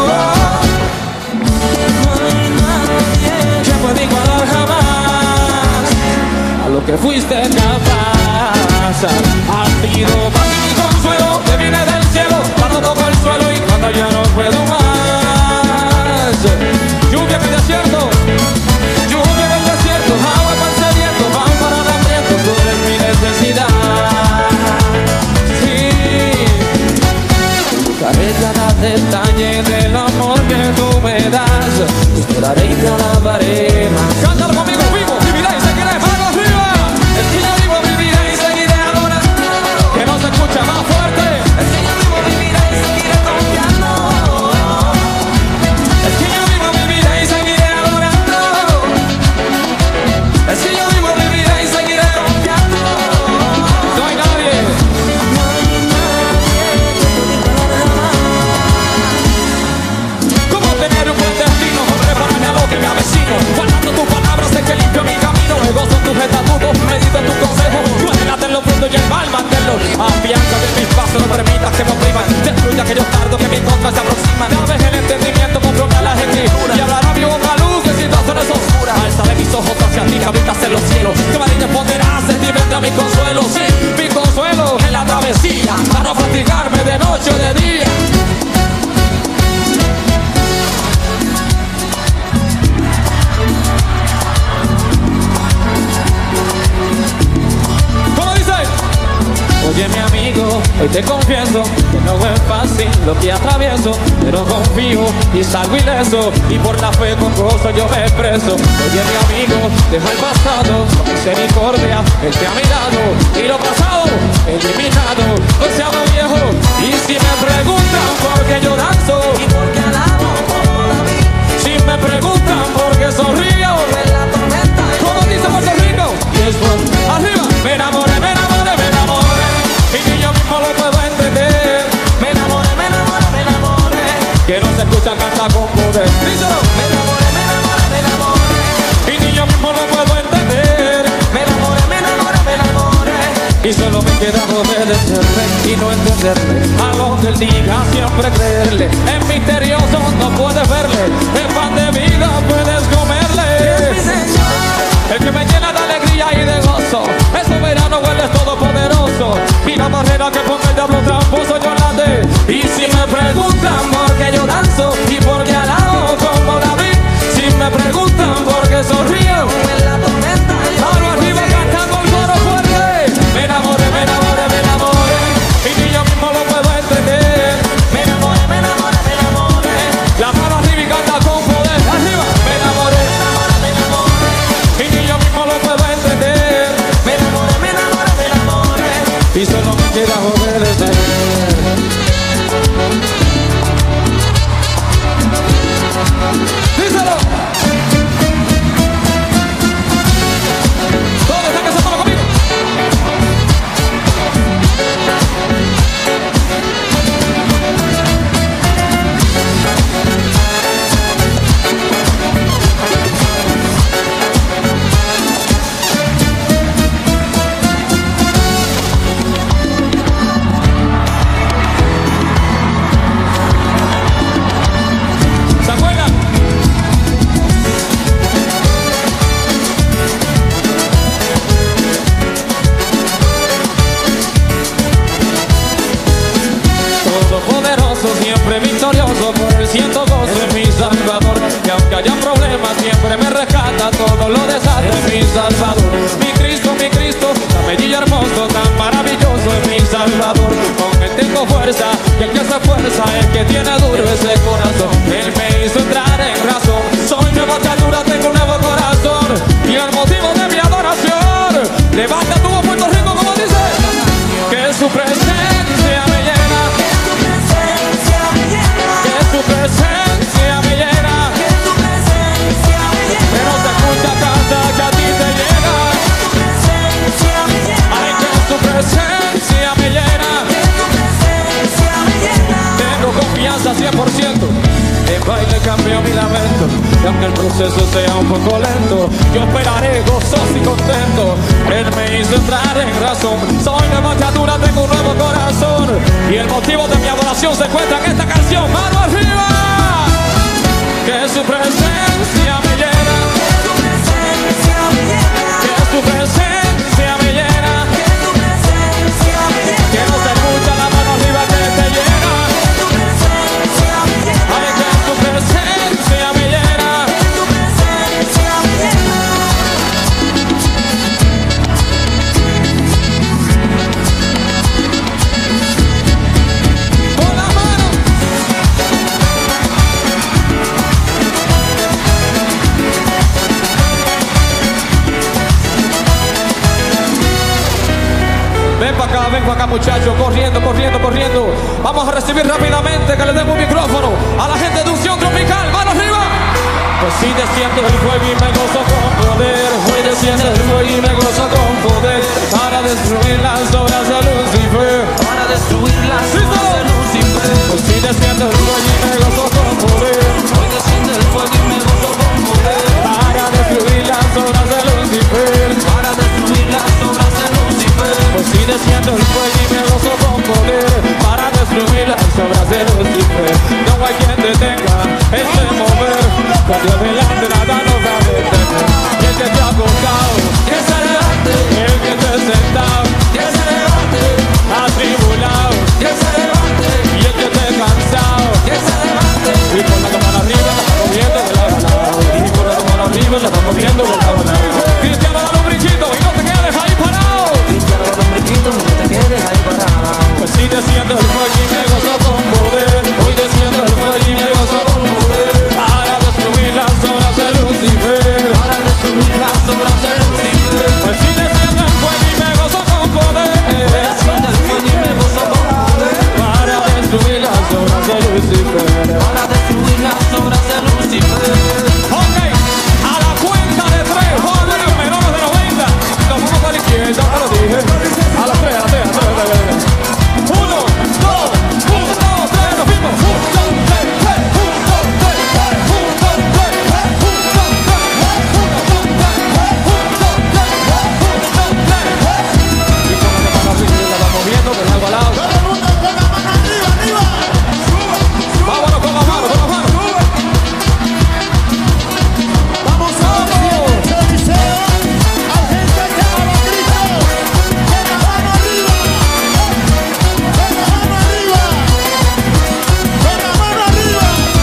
No hay nadie que pueda igualar jamás a lo que fuiste capaz. Has sido paz y consuelo que viene del cielo cuando toco el suelo y cuando ya no puedo más. Lluvia en el desierto, lluvia en el desierto, agua para el sediento, pan para el hambriento, tú eres mi necesidad. Sí, buscaré cada detalle del amor que tú me das. Esperaré y te alabaré más. Cántalo conmigo, vivo, viviré y seguiré, manos arriba. Es que yo vivo, viviré y seguiré adorando. Que no se escucha más fuerte. Es que yo vivo, viviré y seguiré confiando. que me opriman, destruye aquellos dardos que mi contra se aproximan. Tal vez el entendimiento comprometa las escrituras y hablará mi boca luz en situaciones oscuras. Alzaré mis ojos hacia ti, que habitas en los cielos, que me responderás en ti vendrá mi consuelo. Sí, mi consuelo en la travesía, para no fatigarme de noche o de día. Oye mi amigo, hoy te confieso que no es fácil lo que atravieso, pero confío y salgo ileso, y por la fe con gozo yo me expreso. Oye mi amigo, deja el pasado, con misericordia él te ha mirado, y lo pasado eliminado, no seamos viejos. Y si me preguntan por qué yo danzo y por qué alabo como David, si me preguntan por qué sonrío en la tormenta, como dice Puerto Rico, y es por arriba, me enamoré, me enamoré, me enamoré. Y ni yo mismo lo puedo entender. Me enamoré, me enamoré, me enamoré. Que no se escucha cantar con poder. Díselo. Me enamoré, me enamoré, me enamoré. Y ni yo mismo lo puedo entender. Me enamoré, me enamoré, me enamoré. Y solo me queda obedecerle y no entenderle. A lo que él diga siempre creerle. Es misterioso, no puedes verle. El pan de vida puedes comerle. Es mi Señor, el que me llena de alegría y de gozo. Es soberano, él es todopoderoso. Y la barrera que ponga el diablo tramposo yo la de. Y si me preguntan por qué yo danzo y por qué alabo como David, si me preguntan por qué sonrío en la tormenta, mano arriba cantando el coro fuerte. Me enamoré, me enamoré, me enamoré. Y ni yo mismo lo puedo entender. Me enamoré, me enamoré, me enamoré. La mano arriba y canta con poder. Arriba, me enamoré, me enamoré, me enamoré. Y ni yo mismo lo puedo entender. Me enamoré, me enamoré, me enamoré. Y solo me queda obedecer. Díselo. Todos están cansándolo conmigo. ¿Se acuerdan? Todopoderoso, siempre victorioso, por el siento gozo en mi Salvador. Y aunque haya problemas, siempre me rescata, todo lo deshace en mi Salvador. Mi Cristo, tan bello y hermoso, tan maravilloso en mi Salvador. Con él tengo fuerza, y el que se esfuerza, el que tiene duro ese corazón. Él me hizo entrar en razón, soy nueva criatura, tengo un nuevo corazón. Y el motivo de mi adoración, levanta tu voz Puerto Rico como dice, que su presencia me llena, que su presencia me llena, que su presencia me llena, que su presencia me llena. Que no se escucha cantar que a ti te llega, que su presencia me llena. Ay, que su presencia me llena, que su presencia me llena. Tengo confianza 100%. El baile cambió mi lamento, y aunque el proceso sea un poco lento, yo esperaré gozoso y contento. Él me hizo entrar en razón, soy nueva criatura, tengo un nuevo corazón. Y el motivo de mi adoración se encuentra en esta canción. ¡Mano arriba! Que su presencia me llena, que su presencia me llena, que su presencia me llena, que su presencia me llena. Que no se escucha la mano arriba que te llena, que su presencia me llena. Ay, que su presencia me llena, que su presencia me llena. Con la mano. Ven para acá muchachos, corriendo, corriendo, corriendo. Vamos a recibir rápidamente que le demos un micrófono a la gente de Unción Tropical. ¡Mano arriba! Pues si desciende el fuego y me gozo con poder, hoy desciende el fuego y me gozo con poder, para destruir las obras de Lucifer, para destruir las obras de Lucifer. Pues si desciende el fuego y me gozo con poder, hoy desciende el fuego y me gozo con poder, para destruir las obras de Lucifer, para destruir las obras de Lucifer. Pues si desciende el fuego y me gozo con poder, para destruir para destruir las obras de Lucifer. Ok, a la cuenta de 3, jóvenes menores de 90, nos vamos a la izquierda, ya lo dije. A las 3, a las 3, a las 3. 1, 2, 1, 2, 3, nos fuimos. 1, 2, 3, 1, 2, 3, 1, 2, 3, 1, 2, 3, 1, 2, 3, 1, 2, 3, 1, 2, 3. Y con la mano arriba la vamos viendo de lado a lado. Todo el mundo con la mano arriba, arriba. Vámonos con la mano, con la mano. Vamos a ver, Eliseo, al gente que habla Cristo, con la mano arriba, con la mano arriba, con la mano arriba.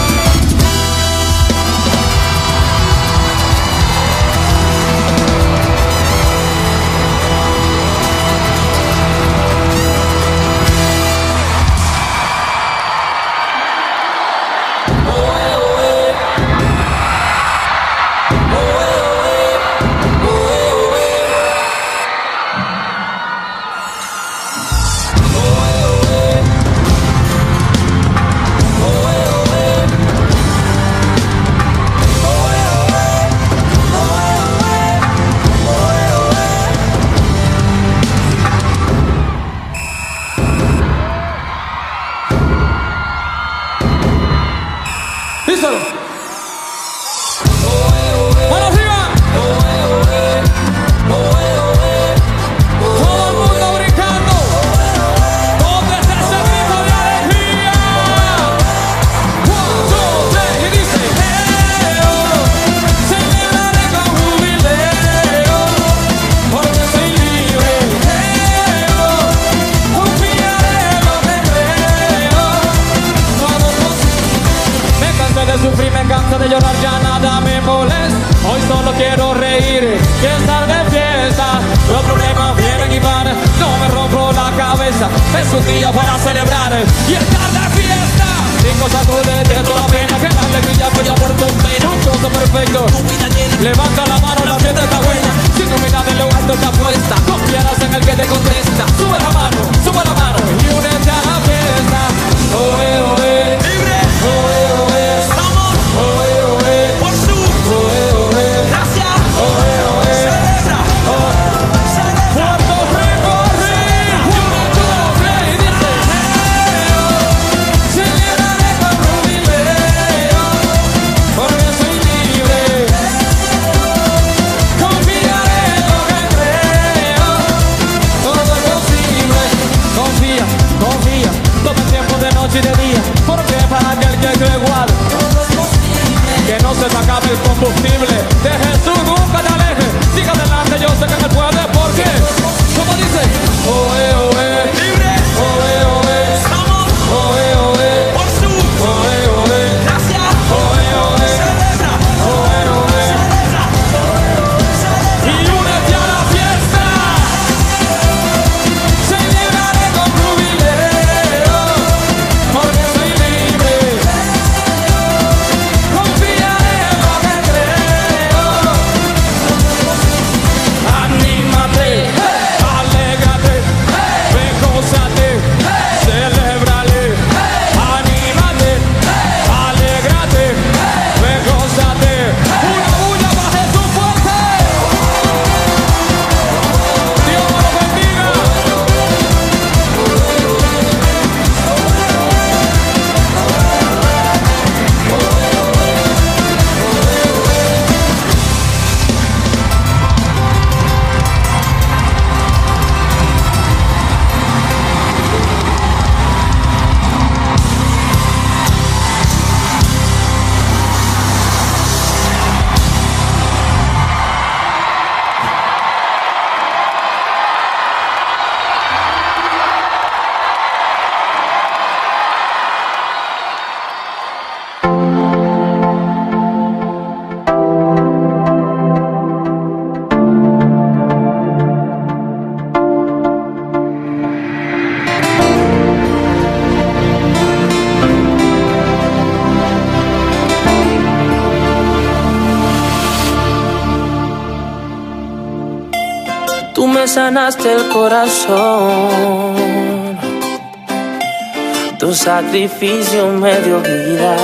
Díselo. ¡Mano arriba! Todo el mundo brincando. ¿Dónde está ese grito de alegría? 1, 2, 3 y dice: celebraré con jubileo, porque soy libre. Confiaré en lo que creo. Todo es posible. Me cansé de sufrir, me cansé de llorar, ya nada me molesta. Hoy solo quiero reír, quiero estar de fiesta. Los problemas vienen y van, no me rompo la cabeza. Es un día para celebrar y estar de fiesta. Sin cosas dudes de toda la pena, que la alegría fue ya por tu pena. Un gozo perfecto, levanta la mano, la fiesta está buena. Si tu mirada en lo alto está puesta, confiarás en el que te contesta. Sube la mano y únete a la fiesta. Oe, oe, libre, oe, oe, estamos, oe, oe, por su, oe, oe, gracias, oe, oe, celebra, Puerto Rico, 1, 2, 3 y dice: celebraré con jubileo, porque soy libre. Confiaré en lo que creo, todo es posible. Confía, confía, todo el tiempo de noche y de día, porque para aquel que cree igual, que no se te acabe el combustible. De Jesús nunca te alejes, siga adelante, yo sé que me puede. ¿Por qué? Como dice: oe, oe, libre, oe, oe, estamos, oe, oe, por su, oe, oe, gracias, oe, oe, celebra, oe, oe, y únete a la fiesta. Celebraré con jubileo, porque soy libre. Confiaré en lo que creo. Anímate, alégrate, ve, gózate, celébrale. Anímate, alégrate, ve, gózate. Una bulla para Jesús fuerte. Dios me lo bendiga. Tú me sanaste el corazón Tu sacrificio me dio vida.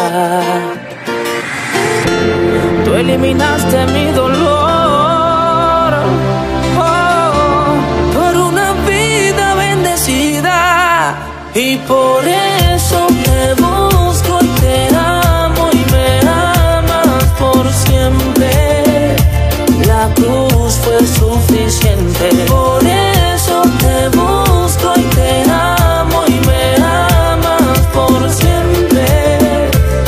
Tú eliminaste mi dolor, por una vida bendecida. Y por eso te busco y te amo y me amas por siempre. La cruz fue suficiente. Por eso te busco y te amo y me amas por siempre.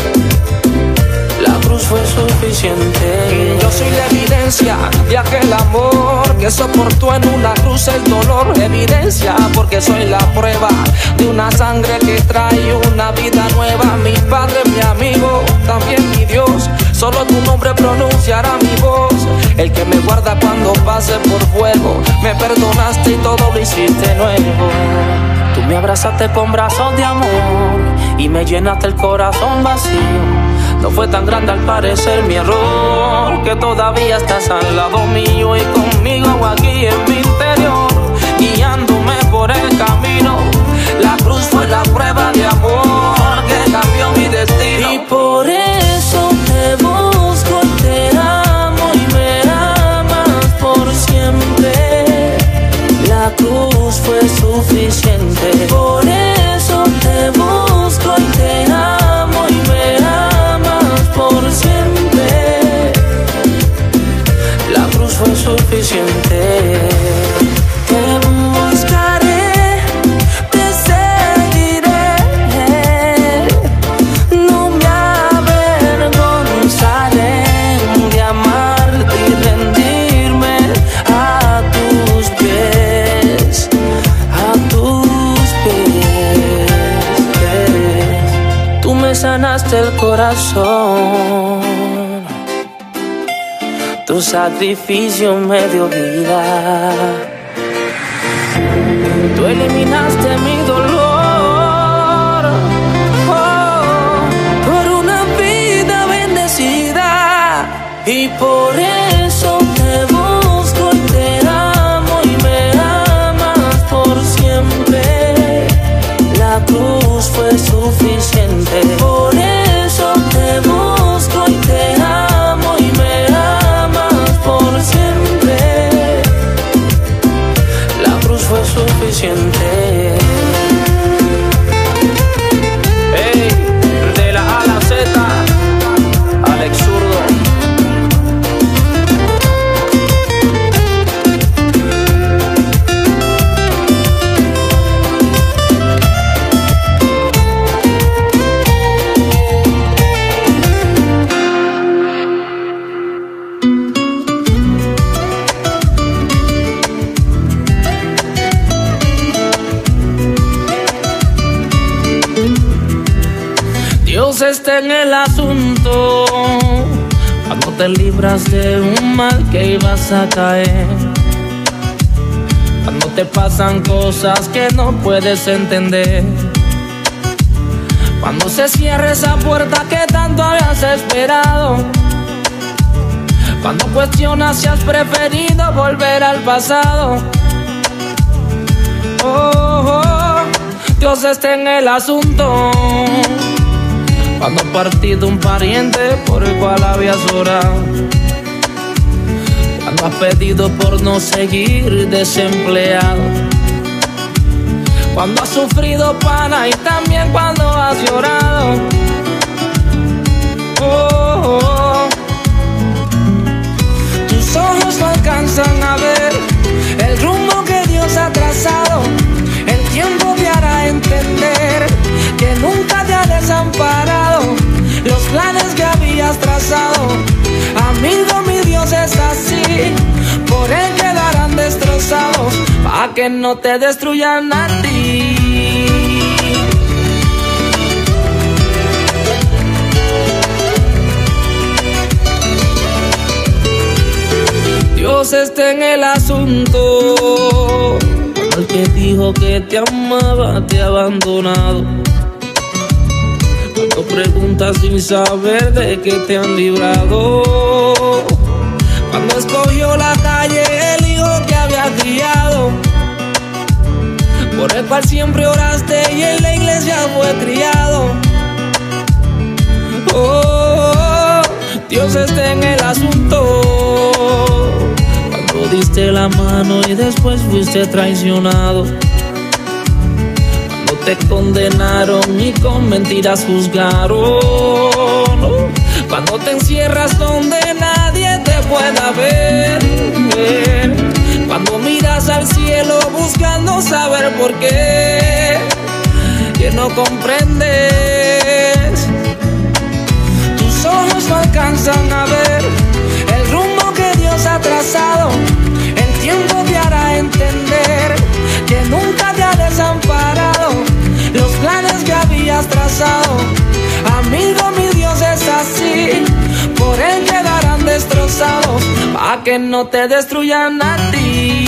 La cruz fue suficiente. Yo soy la evidencia de aquel amor que soportó en una cruz el dolor. Evidencia porque soy la prueba de una sangre que trae una vida nueva. Mi padre, mi amigo, también mi Dios. Solo tu nombre pronunciará mi voz. El que me guarda cuando pase por fuego. Me perdonaste y todo lo hiciste nuevo. Tú me abrazaste con brazos de amor y me llenaste el corazón vacío. No fue tan grande al parecer mi error, que todavía estás al lado mío y conmigo aquí en mi interior, guiándome por el camino. La cruz fue la prueba de amor que cambió mi destino. Y por eso te busco y te amo y me amas por siempre. La cruz fue suficiente. Por eso te busco y te amo y me amas por siempre. La cruz fue suficiente. Te buscaré, te seguiré, no me avergonzaré de amarte y rendirme a tus pies, a tus pies. Tú me sanaste el corazón. Tu sacrificio me dio vida. Tú eliminaste mi dolor, por una vida bendecida. Y por eso te busco y te amo y me amas por siempre. La cruz fue suficiente. Por eso te busco y te amo y me amas por siempre. La cruz fue suficiente. Hey, de la A a la Z, Alex Zurdo. Dios está en el asunto cuando te libras de un mal que ibas a caer, cuando te pasan cosas que no puedes entender, cuando se cierra esa puerta que tanto habías esperado, cuando cuestionas si has preferido volver al pasado. Dios está en el asunto cuando ha partido un pariente por el cual habías orado, cuando has pedido por no seguir desempleado, cuando has sufrido pana y también cuando has llorado. Tus ojos no alcanzan a ver el rumbo que Dios ha trazado. El tiempo te hará entender que nunca te ha desamparado. Los planes que habías trazado, amigo, mi Dios es así. Por él quedarán destrozados, pa' que no te destruyan a ti. Dios está en el asunto. El que dijo que te amaba te ha abandonado. Cuando preguntas sin saber de qué te han librado. Cuando escogió la calle el hijo que había criado. por el cual siempre oraste y en la iglesia fue criado. Oh, Dios está en el asunto. Cuando diste la mano y después fuiste traicionado, cuando te condenaron y con mentiras juzgaron, cuando te encierras donde nadie te pueda ver, cuando miras al cielo buscando saber por qué, que no comprendes, tus ojos no alcanzan a ver el rumbo que Dios ha trazado. El tiempo te hará entender que nunca te ha desamparado los planes que habías trazado. Amigo, mi Dios es así, por él quedarán destrozados, pa' que no te destruyan a ti.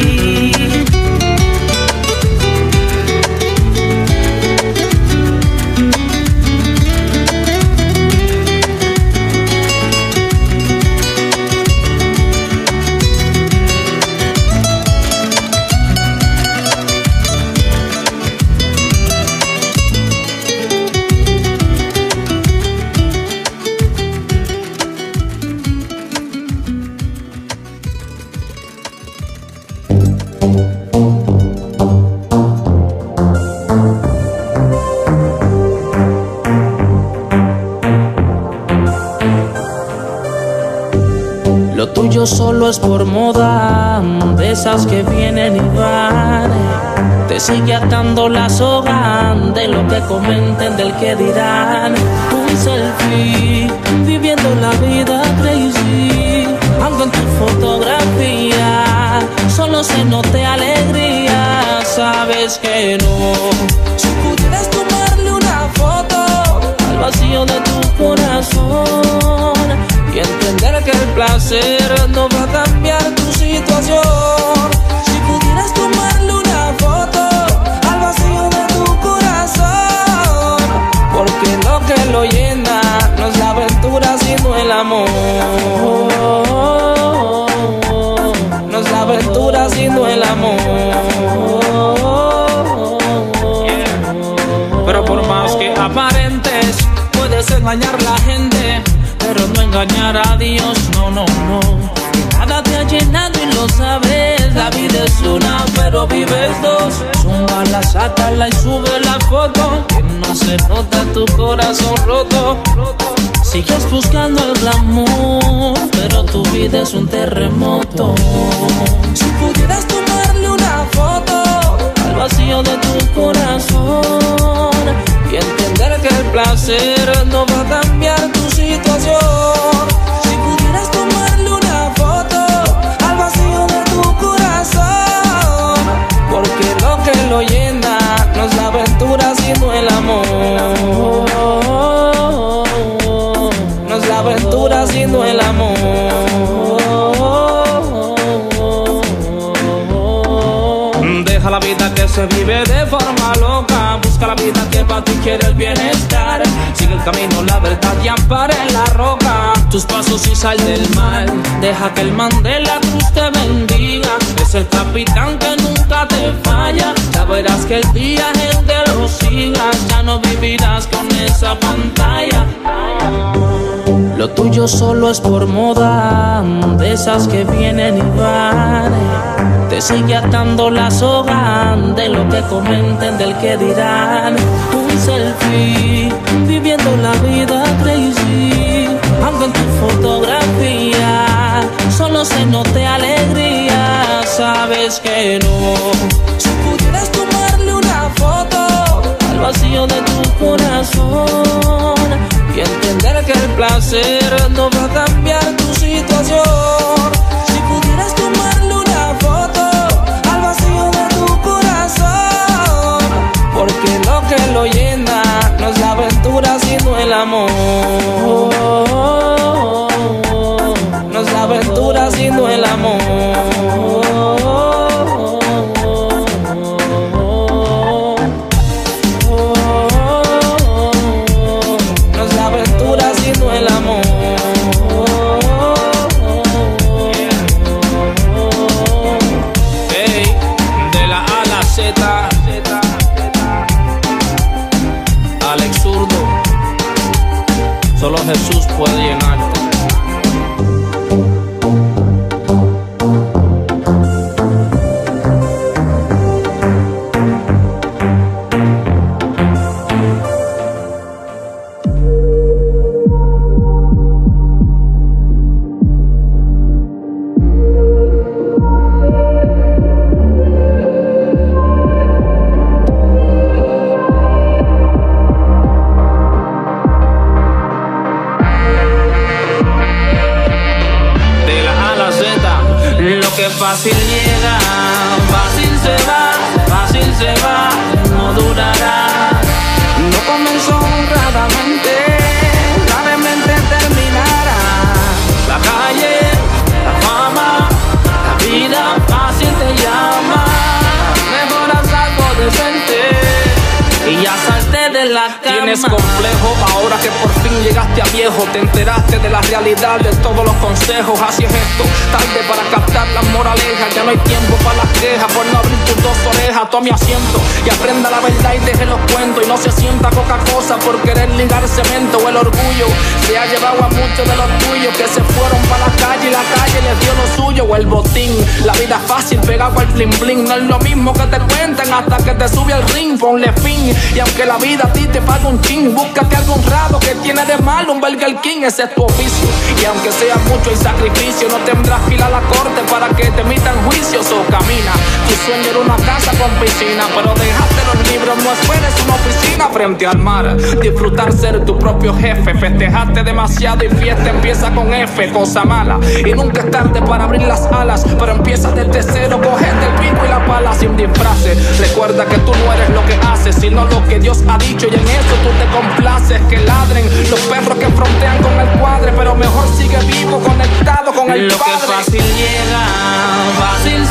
Lo tuyo solo es por moda, de esas que vienen y van. Te sigue atando la soga de lo que comenten, del que dirán. Un selfie, viviendo la vida crazy, aunque en tu fotografía solo se note alegría. Sabes que no, si pudieras tomarle una foto al vacío de tu corazón y entender que el placer no va a cambiar tu situación. Si pudieras tomarle una foto al vacío de tu corazón, porque lo que lo llena no es la aventura sino el amor. No es la aventura sino el amor. Pero por más que aparentes, puedes engañar a la gente, pero no engañar a Dios, no, no, no. Nada te ha llenado y lo sabes. La vida es una, pero vives dos. Zúmbala, sácala y sube la foto, que no se nota tu corazón roto. Sigues buscando el glamour, pero tu vida es un terremoto. Si pudieras tomarle una foto al vacío de tu corazón y entender que el placer no va a cambiar tu situación. Si pudieras tomarle una foto al vacío de tu corazón, porque lo que lo llena no es la aventura sino el amor. No es la aventura sino el amor. Deja la vida que se vive de forma loca, busca la vida que para ti quiere el bienestar. Sigue el camino, la verdad y ampara en la roca tus pasos y sal del mal. Deja que el man de la cruz te bendiga, es el capitán que nunca te falla. Ya verás que el día en que lo sigas ya no vivirás con esa pantalla. Lo tuyo solo es por moda, de esas que vienen y van. Te sigue atando la soga de lo que comenten, del que dirán. Un selfie, viviendo la vida crazy, aunque en tu fotografía solo se note alegría. Sabes que no, si pudieras tomarle una foto al vacío de tu corazón y entender que el placer no va a cambiar tu situación. Si pudieras tomarle una foto al vacío de tu corazón, porque lo que lo llena no es la aventura sino el amor. No es la aventura sino el amor. Hey, de la A a la Z, Solo Jesús puede llenarte. Fácil llega, fácil se va, no durará. No comenzó honradamente, gravemente terminará. La calle, la fama, la vida fácil te llama. Mejoras algo decente y ya salte de la cama. Tienes complejo ahora que por fin llegaste a viejo. Te enteraste de la realidad de todos los consejos. Así es esto, tarde para captar las moralejas. Ya no hay tiempo para las quejas por no abrir tus dos orejas. Tome asiento y aprenda la verdad y deje los cuentos. Y no se sienta poca cosa por querer ligar cemento. O el orgullo se ha llevado a muchos de los tuyos que se fueron para la calle y la calle les dio lo suyo. O el botín, la vida fácil pegado al bling bling. No es lo mismo que te cuentan hasta que te sube al ring. Ponle fin y aunque la vida a ti te paga un chin, búscate algo honrado que tiene de malo un Burger King. Ese es tu oficio y aunque sea mucho el sacrificio, no tendrás fila a la corte para que te emitan juicios. O camina, tu sueño era una casa con piscina, pero dejaste los libros, no esperes una oficina frente al mar. Disfrutar ser tu propio jefe, festejaste demasiado y fiesta empieza con F, cosa mala. Y nunca es tarde para abrir las alas, pero empieza desde cero, cogete el pico y la pala sin disfraces. Recuerda que tú no eres lo que haces, sino lo que Dios ha dicho, y en eso tú te complaces. Que ladren los perros que frontean con el cuadre, pero mejor sigue vivo, conectado con el Padre. Lo que fácil llega, fácil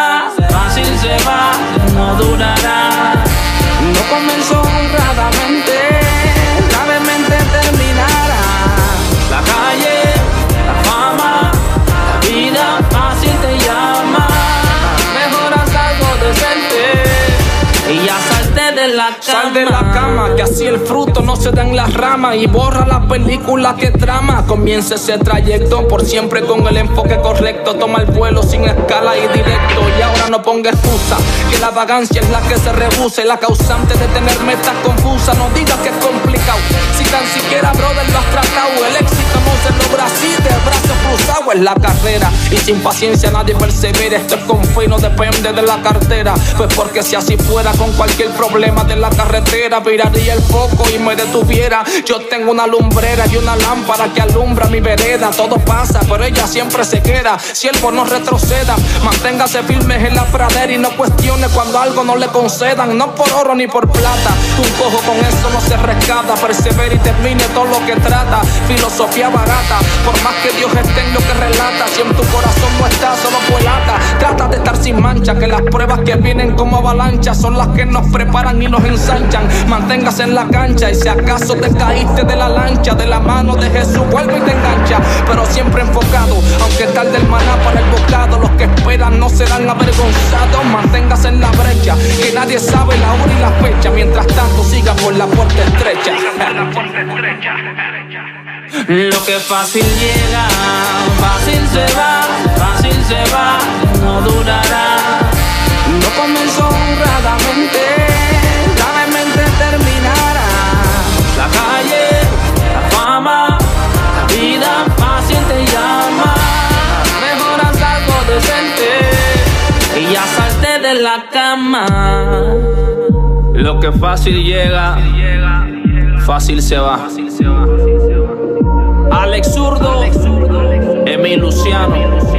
se va, no durará. No comenzó honradamente, gravemente terminará. La calle, la fama, la vida fácil te llama. Mejoras algo decente y ya salte de la cama. Sal de la cama, que así el fruto no se da en las ramas. Y borra la película que trama. Comienza ese trayecto por siempre con el enfoque correcto. Toma el vuelo sin escala y directo. Y ahora no ponga excusa, que la vagancia es la que se rehúse, la causante de tener metas confusas. No digas que es complicado, si tan siquiera, brother, lo has tratado. El éxito no se logra así, de brazos cruzados. Es la carrera y sin paciencia nadie persevera. Esto es con fe y no depende de la cartera. Pues porque si así fuera, con cualquier problema de la carretera viraría el foco y me detuviera. Yo tengo una lumbrera y una lámpara que alumbra mi vereda. Todo pasa, pero ella siempre se queda. Siervo, no retroceda, manténgase firmes en la pradera y no cuestione cuando algo no le concedan. No por oro ni por plata, un cojo con eso no se rescata. Persevera y termine todo lo que trata. Filosofía barata, por más que Dios esté en lo que relata. Si en tu corazón no está, solo fue lata. Trata de estar sin mancha, que las pruebas que vienen como avalanchas son las que nos preparan y nos ensanchan. Manténgase en la cancha y si acaso te caíste de la lancha, de la mano de Jesús vuelve y te engancha. Pero siempre enfocado, aunque tarde el maná para el bocado. Los que esperan no serán avergonzados. Manténgase en la brecha, que nadie sabe la hora y la fecha. Mientras tanto siga por la puerta estrecha. Lo que fácil llega, fácil se va, no durará. No comenzó honradamente, gravemente terminará. La calle, la fama, la vida fácil te llama. Mejoras algo decente y ya salte de la cama. Lo que fácil llega, fácil se va. Alex Zurdo, Emil Luciano.